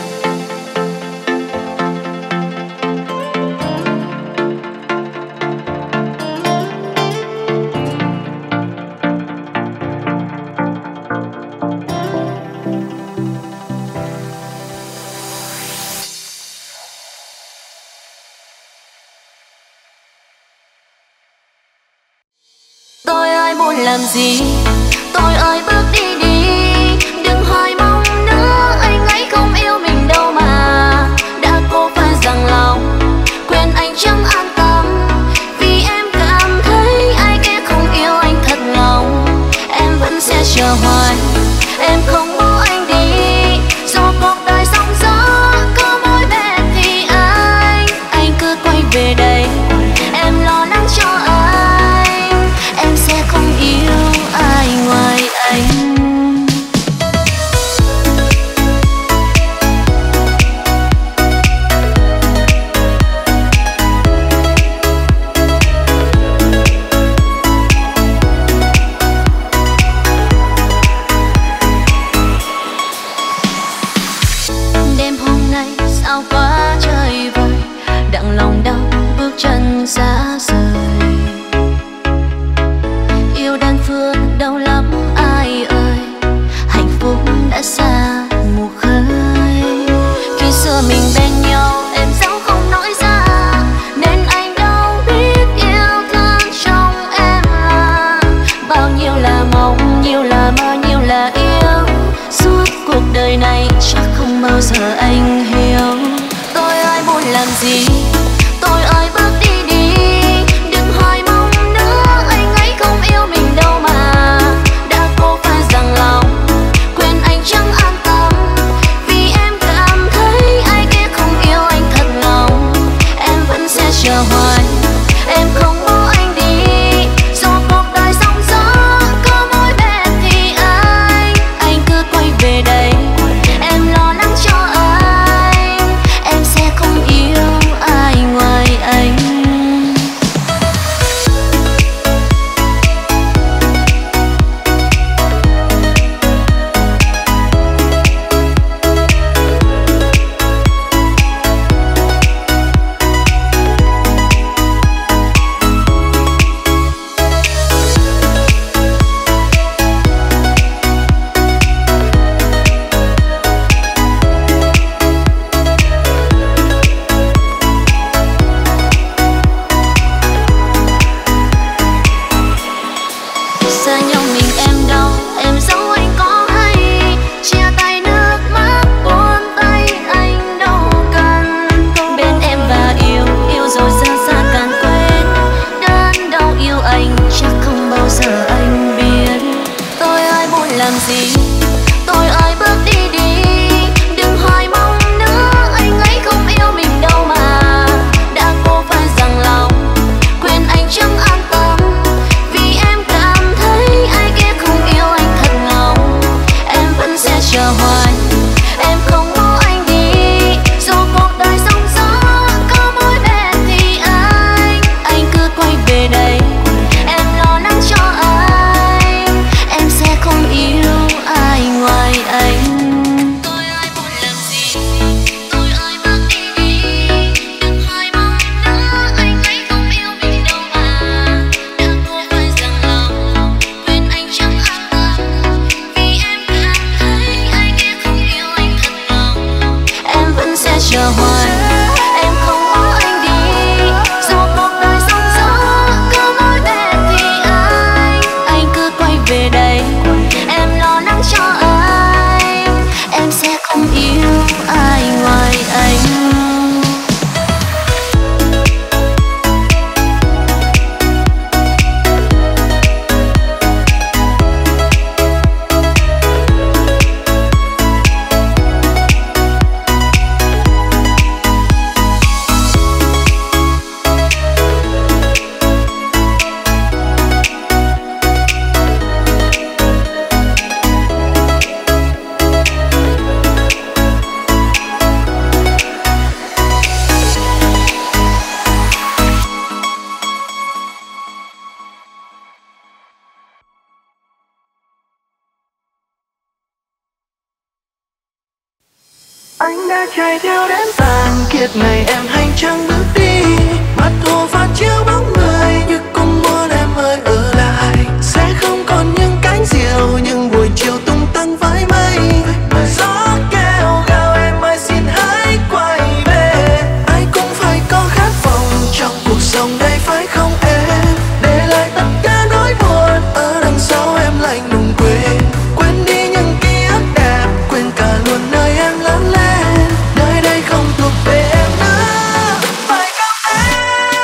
tôi ơi muốn làm gì, tôi ơi bước đi đi, đừng hỏi mong nữa, anh ấy không yêu mình đâu mà. Đã cố phải rằng lòng quên anh chẳng an tâm, vì em cảm thấy ai kia không yêu anh thật lòng. Em vẫn sẽ chờ hoài, em không bỏ anh đi, dù cuộc đời sóng gió có mối bề thì anh anh cứ quay về đây. Em lo lắng cho anh, em sẽ không yêu ai ngoài anh. Đêm hôm nay sao quá trời vời, đặng lòng đau bước chân xa rời. Yêu đơn phương đau lắm ai ơi, hạnh phúc đã xa mù khơi. Khi xưa mình bên nhau em dẫu không nói ra, nên anh đâu biết yêu thương trong em là bao nhiêu là mong, nhiêu là mơ, nhiêu là yêu. Suốt cuộc đời này chắc không bao giờ anh hiểu. Tôi ơi muốn làm gì, tôi ơi bước đi đi, đừng hỏi mong nữa, anh ấy không yêu mình đâu mà. Đã cố phải rằng lòng quên anh chẳng an tâm, vì em cảm thấy ai kia không yêu anh thật lòng. Em vẫn sẽ chờ hoài, em không bỏ anh đi, dù cuộc đời sóng gió có mối bề thì anh anh cứ quay về đây. Em lo lắng cho anh, em sẽ không yêu ai ngoài anh. chờ hoài. Em không muốn anh đi, dù cuộc đời rông gió cứ mỗi bên thì anh anh cứ quay về đây. Em lo lắng cho anh, em sẽ không yêu ai ngoài anh. Anh đã chạy theo đến tàn kiệt ngày em hành trang bước đi. Mặt hồ phản chiếu bóng người như cũng muốn em ơi ở lại. Sẽ không còn những cánh diều, những buổi chiều tung tăng với mây. Gió kêu gào em ơi xin hãy quay về. Ai cũng phải có khát vọng trong cuộc sống đây phải không em? Để lại tất cả nỗi buồn ở đằng sau em lạnh lùng quên. Quên đi những ký ức đẹp, quên cả luôn nơi em lớn lên. Nơi đây không thuộc về em nữa, phải không em?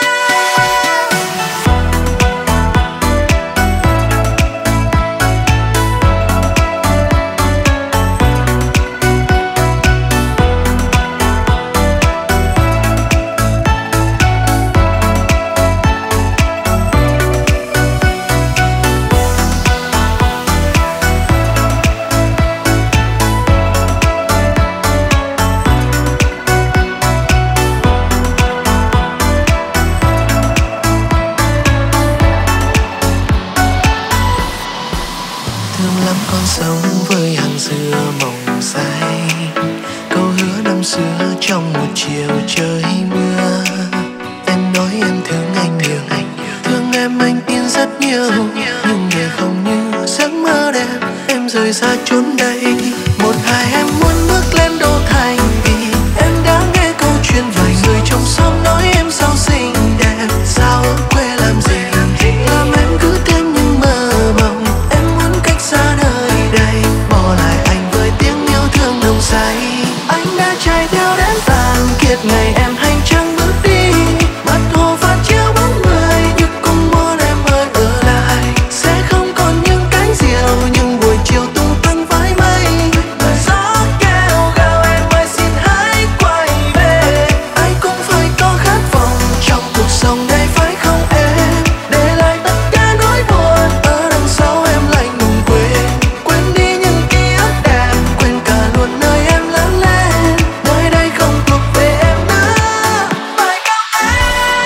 Thương lắm con sống với hàng dừa mộng say. Câu hứa năm xưa trong một chiều trời mưa. Em nói em thương anh nhiều, thương em anh tin rất nhiều. Nhưng để không như giấc mơ đẹp, em rời xa chốn đây. Một hai em muốn bước lên đô thành, vì em đã nghe câu chuyện vài người trong xóm nói em sao xinh đẹp. Sao ở quê làm gì làm em cứ thêm những mơ mộng. Em muốn cách xa nơi đây, bỏ lại anh với tiếng yêu thương nồng say. Anh đã chạy theo đến tàn kiệt ngày em hành trang bước đi. Mặt hồ phản chiếu bóng người như cũng muốn em ơi ở lại. Sẽ không còn những cánh diều, những buổi chiều tung tăng với mây. Gió kêu gào em ơi xin hãy quay về. Ai cũng phải có khát vọng trong cuộc sống đây phải không em? Để lại tất cả nỗi buồn ở đằng sau em lạnh lùng quên. Quên đi những ký ức đẹp, quên cả luôn nơi em lớn lên. Nơi đây không thuộc về em nữa, phải không em?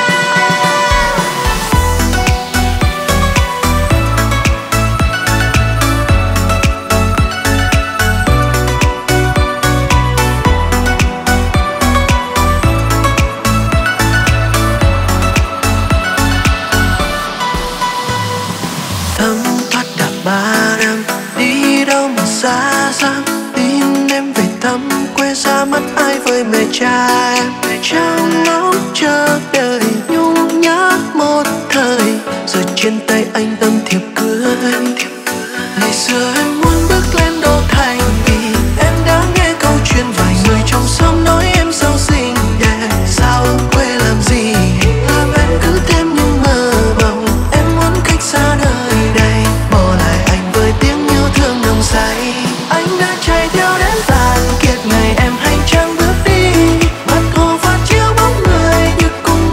Thấm thoát đã ba năm, đi đâu mà xa xăm. Tin em về thăm quê xa mất ai với mẹ cha em. Trong ngóng chờ đợi nhung nhớ một thời, rồi trên tay anh tấm thiệp cưới. Ngày xưa em muốn bước lên đô thành, vì em đã nghe câu chuyện vài người trong xóm nói em sao xinh đẹp. Sao ở quê làm gì làm em cứ thêm những mơ mộng. Em muốn cách xa nơi đây, bỏ lại anh với tiếng yêu thương nồng say. Anh đã chạy theo đến tàn kiệt ngày em hành trang bước đi. Mặt hồ phản chiếu bóng người như cũng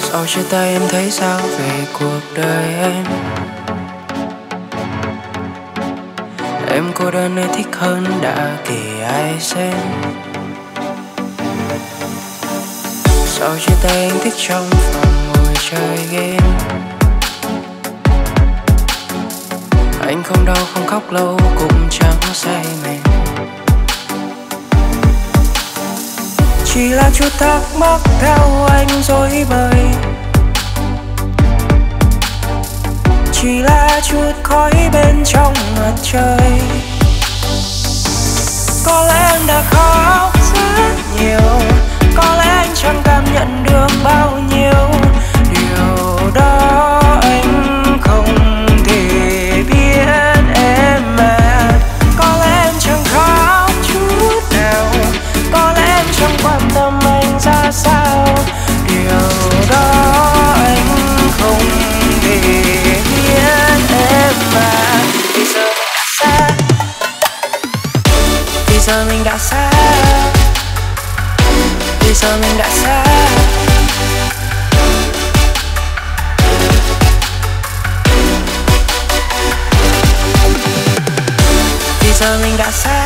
Sau chia tay em thấy sao về cuộc đời em? Em cô đơn nơi thích hơn đã kể ai xem. Sau chia tay anh thích trong phòng ngồi chơi game. Anh không đau không khóc lâu cũng chẳng say mềm. Chỉ là chút thắc mắc theo anh dối bời. Chỉ là chút khói bên trong mặt trời. Có lẽ em đã khóc rất nhiều. Có lẽ anh chẳng cảm nhận được bao nhiêu. Điều đó anh không thể biết em mà. Có lẽ em chẳng khóc chút nào. Có lẽ em chẳng quan tâm anh ra sao. Điều đó anh không thể biết em mà. Vì giờ mình đã xa. Vì giờ mình đã xa. Vì giờ mình đã xa. Vì giờ mình đã xa.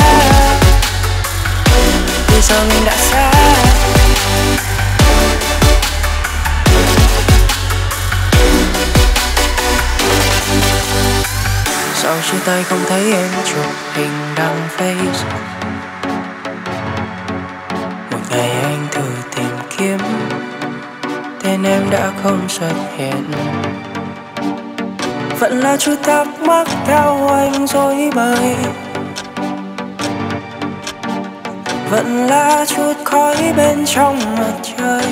Vì giờ mình đã xa. Sau chia tay không thấy em chụp hình đăng Face. Một ngày anh thử tìm kiếm, tên em đã không xuất hiện. Vẫn là chút thắc mắc theo anh dối bời. Vẫn là chút khói bên trong mặt trời.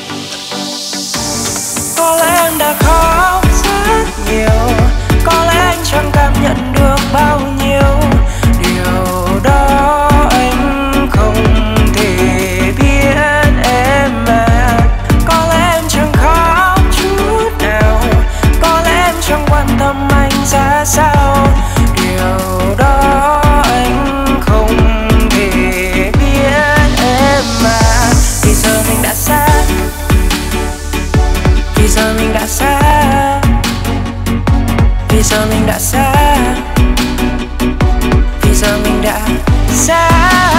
Có lẽ em đã khóc rất nhiều. Có lẽ anh chẳng cảm nhận được bao nhiêu. Điều đó anh không thể biết em mà. Có lẽ em chẳng khóc chút nào. Có lẽ em chẳng quan tâm anh ra sao. Điều đó anh không thể biết em mà. Vì giờ mình đã xa. Vì giờ mình đã xa. Vì giờ mình đã xa. Vì giờ mình đã xa.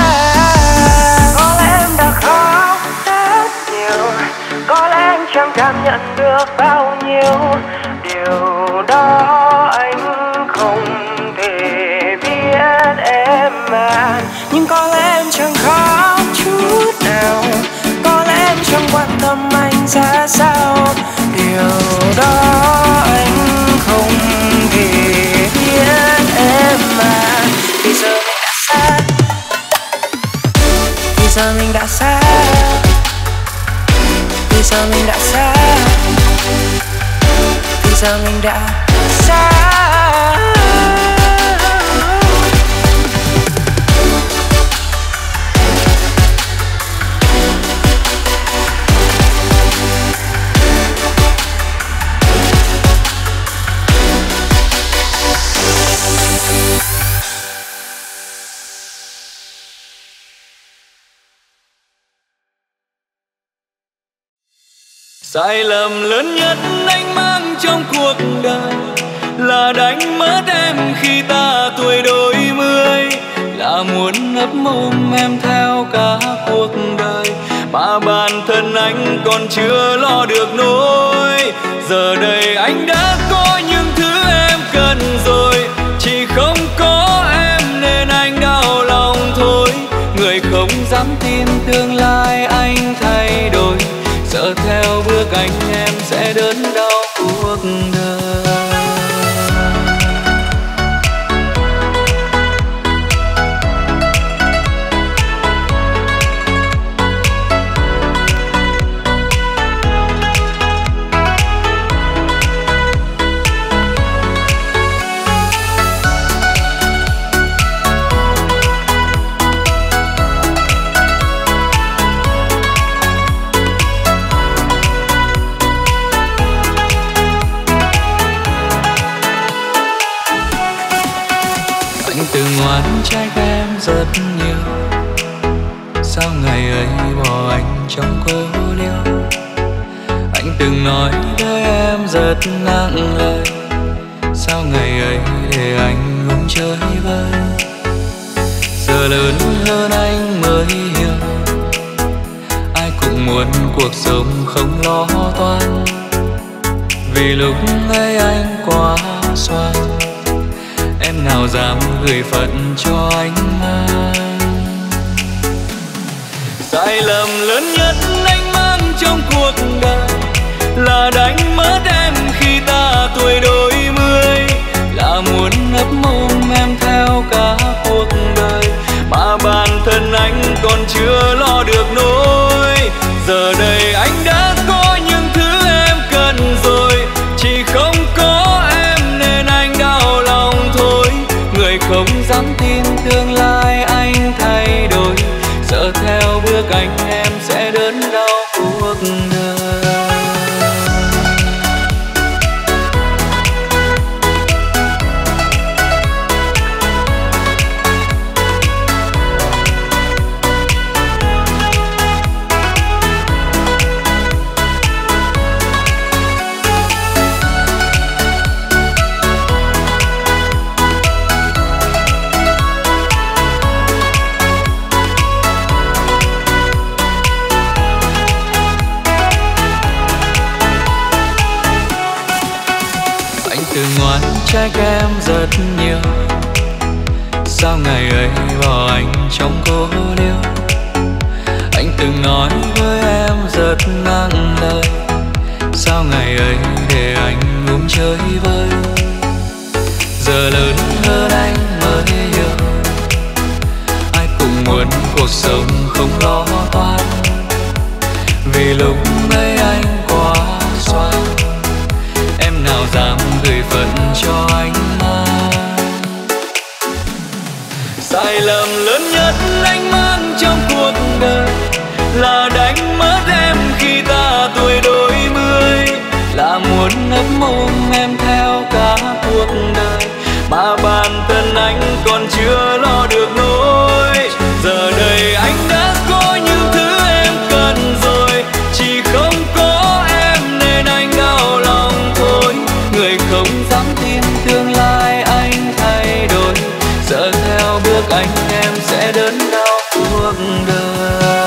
Có lẽ em đã khóc rất nhiều. Có lẽ anh chẳng cảm nhận được bao nhiêu. Điều đó anh không thể biết em mà. Nhưng có lẽ em chẳng khóc chút nào. Có lẽ em chẳng quan tâm anh ra sao. Điều đó anh không thể biết em mà. Vì giờ mình đã xa. Vì giờ mình đã xa. Vì giờ mình đã xa. Vì giờ mình đã xa. Sai lầm lớn nhất anh mang trong cuộc đời là đánh mất em khi ta tuổi đôi mươi. Là muốn ấp ôm em theo cả cuộc đời mà bản thân anh còn chưa lo được nỗi. Giờ đây anh đã có những thứ em cần rồi, chỉ không có em nên anh đau lòng thôi. Người không dám tin tương lai anh thay đổi. Sợ theo bước anh em sẽ đớn đau cuộc đời. Ngoan trách em rất nhiều. Sao ngày ấy bỏ anh trong cô liêu. Anh Anh từng nói với em rất nặng lời, sao ngày ấy để anh ngóng chơi vơi. Giờ lớn hơn anh mới hiểu, ai cũng muốn cuộc sống không lo toan. Vì lúc ấy anh quá xoan, em nào dám gửi phận cho anh mang. Sai lầm lớn nhất anh mang trong cuộc đời là đánh mất em khi ta tuổi đôi mươi, là muốn ấp mông em theo cả cuộc đời mà bản thân anh còn chưa lo được nỗi. Giờ đây anh đã có những thứ em cần rồi, chỉ không có em nên anh đau lòng thôi. Người không dám tin tương lai anh thay đổi, sợ theo bước anh em sẽ đớn đau cuộc đời. Trách em rất nhiều, sao ngày ấy bỏ anh trong cô liêu. Anh từng nói với em rất nặng lời, sao ngày ấy để anh ngủ chơi vơi. Giờ lớn hơn anh mới hiểu, ai cũng muốn cuộc sống không lo toan. Vì lúc ấy anh quá xoan, em nào dám gửi phận cho anh mang. Sai lầm lớn nhất anh mang trong cuộc đời là đánh mất em khi ta tuổi đôi mươi, là muốn ấp mông em theo cả cuộc đời mà bản thân anh còn chưa lo được nỗi. Giờ đây anh đã có những thứ em cần rồi, chỉ không có em nên anh đau lòng thôi. Người không dám tin tương lai anh thay đổi, sợ theo bước anh em sẽ đớn đau cuộc đời.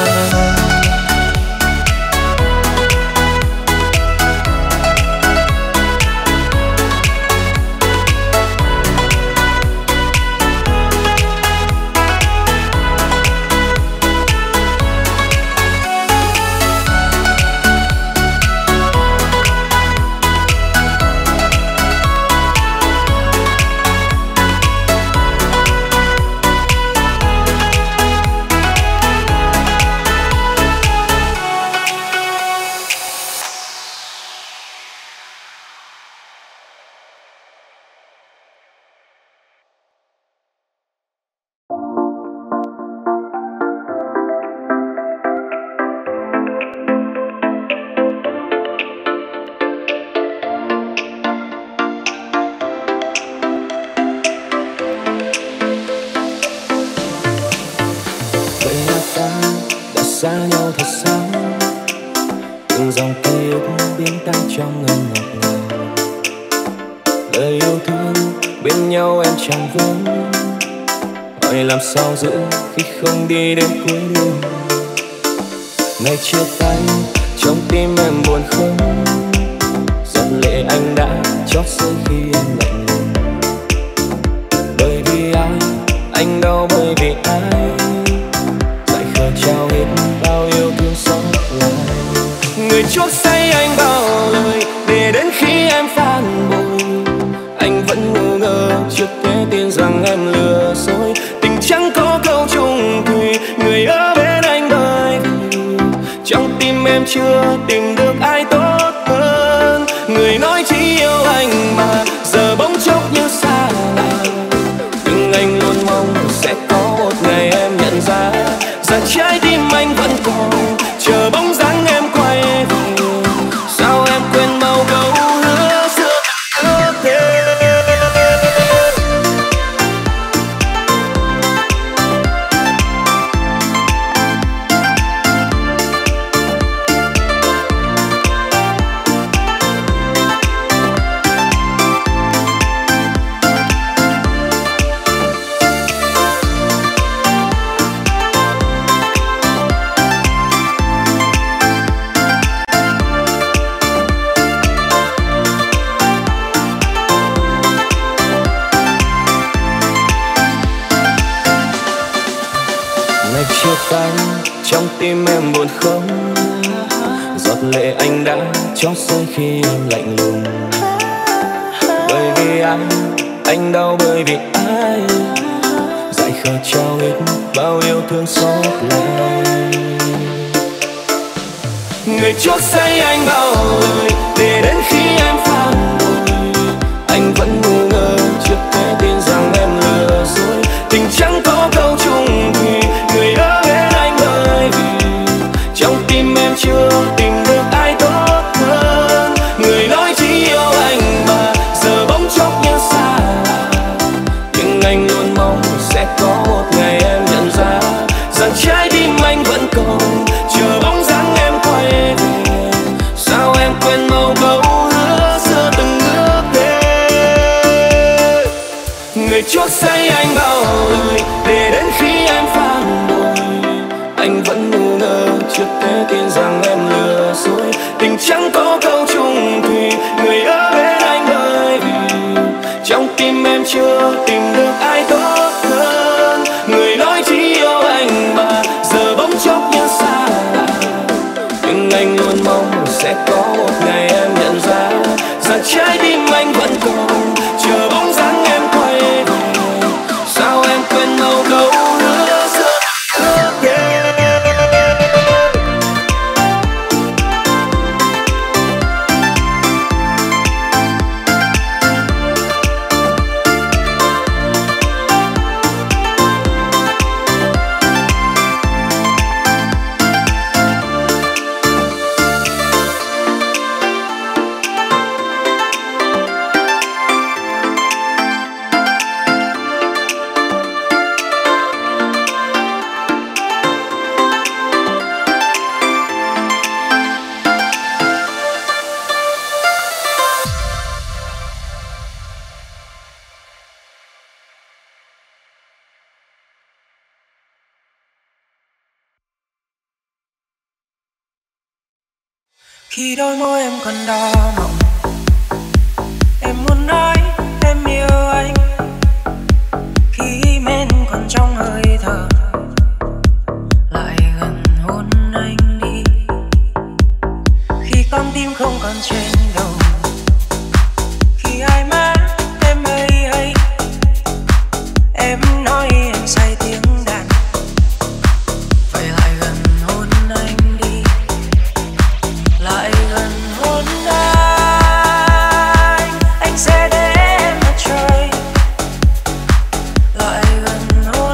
xa nhau thật xa, từng dòng ký ức biến tan trong ngân ngọt ngào. Lời yêu thương bên nhau em chẳng vương, hỏi làm sao giữ khi không đi đến cuối đường. Ngày chia tay trong tim em buồn không, giọt lệ anh đã chót rơi khi em lạnh lùng. Bởi vì ai anh đau, bởi vì ai lại khờ trao hết bao yêu thương xót lại. Người chuốc say anh bao lời để đến khi em phản bội, anh vẫn ngờ ngơ trước thế tin rằng em lừa dối. Tình chẳng có câu chung thủy, người ở bên anh bởi vì trong tim em chưa tìm được ai tốt. tim em buồn không. Giọt lệ anh đã chót rơi khi em lạnh lùng. Bởi vì anh, anh đau bởi vì ai dại khờ trao hết bao yêu thương xót lại. Người chốt say anh bao lời để đến khi em phản bội, anh vẫn ngu ngơ chưa thể tin rằng em lừa dối. Tình chẳng có câu chung thủy, người ở bên anh bởi vì trong tim em chưa tìm được ai tốt hơn. Người nói chỉ yêu anh mà giờ bỗng chốc như xa lạ, nhưng anh luôn mong sẽ có một ngày em nhận ra rằng trái tim anh vẫn còn chờ bóng dáng em quay về. Sao em quên mau câu hứa xưa từng ước đến. Người chốt say anh bao lời để đến khi em phản bội, anh vẫn ngu ngơ chưa thể tin rằng em lừa dối. Tình chẳng có câu chung thủy, người ở bên anh bởi vì trong tim em chưa tìm được ai tốt hơn. Người nói chỉ yêu anh mà giờ bỗng chốc như xa lạ, nhưng anh luôn mong sẽ có một ngày em nhận ra rằng trái tim anh vẫn còn chờ bóng dáng em quay về. Sao em quên mau câu hứa xưa ước đến. Khi đôi môi em còn đỏ mọng, em muốn nói em yêu anh. Khi men còn trong hơi thở, lại gần hôn anh đi. Khi con tim không còn trên đầu, khi hai má em mây hay, em nói em say tiếng đàn. Vậy lại gần hôn anh đi, lại gần hôn anh. Anh sẽ để em mặt trời, lại gần hôn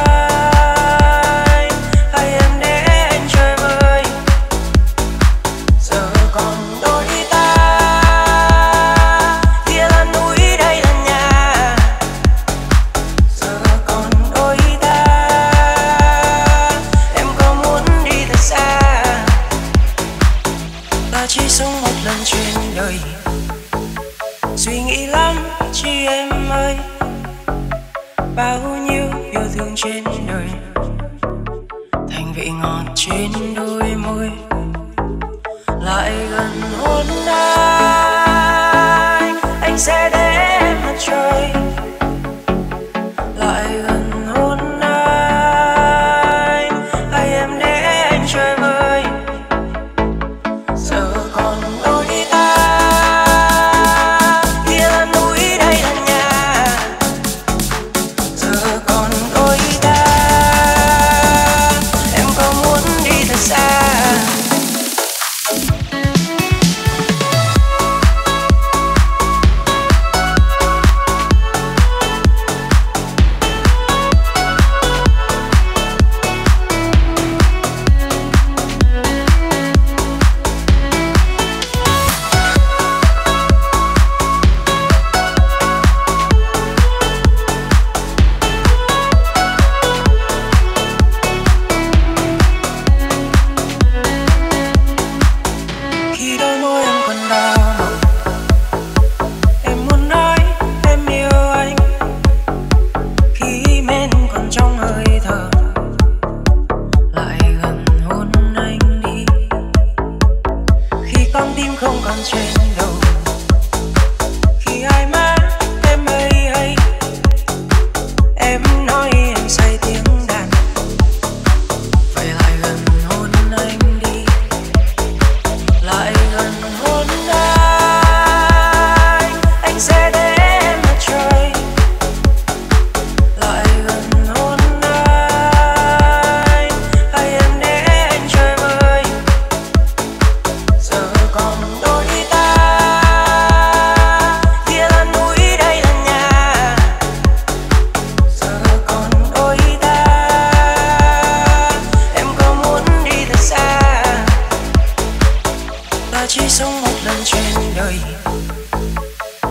anh. Hay em để anh chơi vơi, giờ còn đôi ta. Kia là núi đây là nhà, giờ còn đôi ta. Em có muốn đi thật xa, ta chỉ sống một lần trên đời. Suy nghĩ lắm chi em ơi, bao nhiêu yêu thương trên đời thành vị ngọt trên đôi môi. Lại gần hôn anh, anh sẽ để em mặt trời. Lại gần hôn anh, hay em để anh chơi vơi, giờ còn đôi ta. Kia là núi đây là nhà, giờ còn đôi ta. Em có muốn đi thật xa,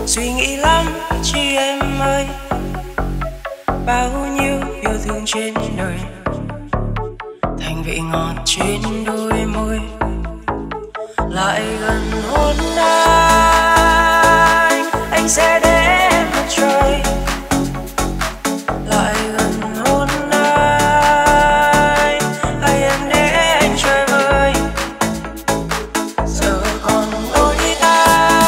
suy nghĩ lắm chi em ơi, bao nhiêu yêu thương trên đời thành vị ngọt trên đôi môi, lại gần hôn anh anh sẽ để mặt trời, lại gần hôn anh hay em để anh chơi vơi. Giờ còn đôi ta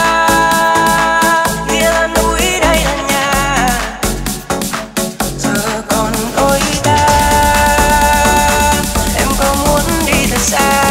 kia là núi đây là nhà, giờ còn đôi ta em có muốn đi thật xa.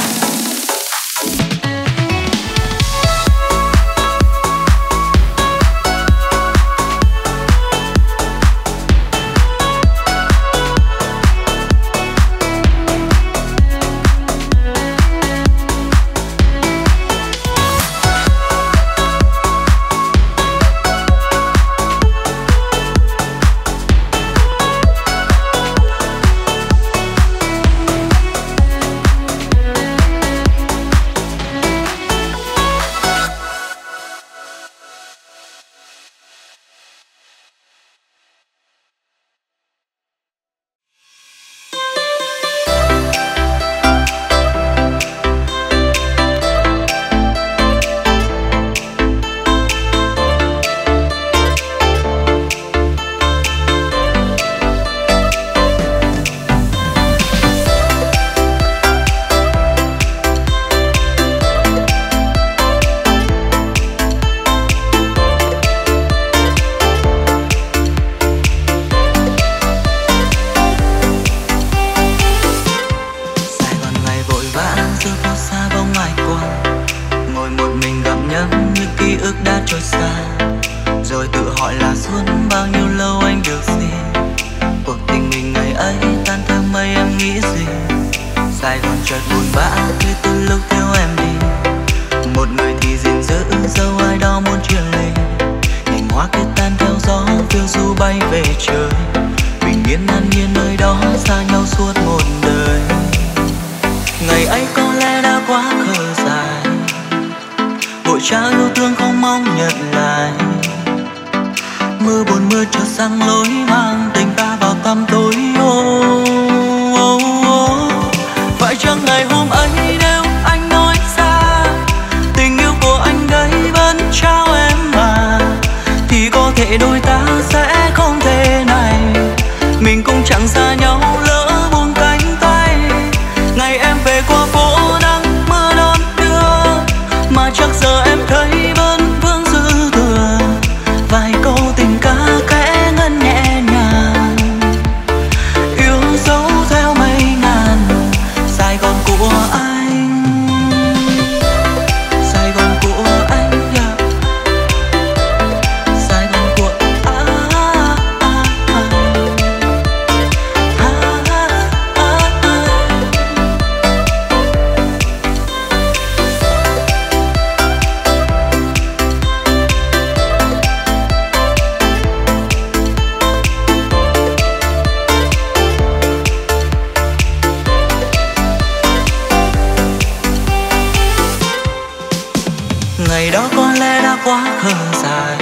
Ngày đó có lẽ đã quá khờ dại,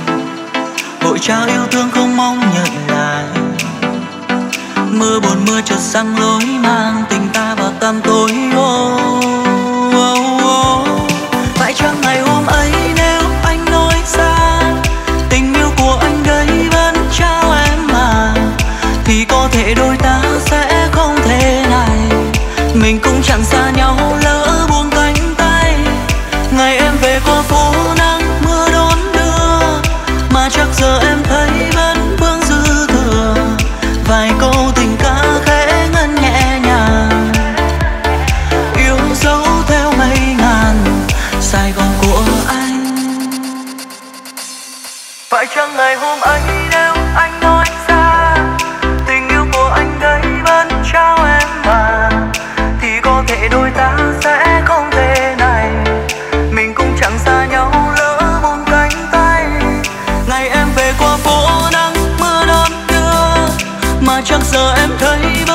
vội trao yêu thương không mong nhận lại. Mưa buồn mưa chợt sang lối mang tình ta vào tăm tối. Oh, oh, oh. Phải chăng ngày hôm ấy nếu anh nói ra tình yêu của anh đấy vẫn trao em mà, thì có thể đôi ta sẽ không thể này. Mình cũng chẳng xa nhau lỡ buông cánh tay. Ngày em về qua phố nắng mưa đón đưa, mà chắc giờ em thấy vẫn vương dư thừa vài câu tình ca khẽ ngân nhẹ nhàng, yêu dấu theo mây ngàn Sài Gòn của anh. Phải chăng ngày hôm ấy nếu anh nói ra tình yêu của anh đấy vẫn trao em mà, thì có thể đôi ta sẽ không thể này. Mình cũng chẳng xa nhau lỡ buông cánh tay. Ngày em về qua phố nắng mưa đón đưa, mà chắc giờ em thấy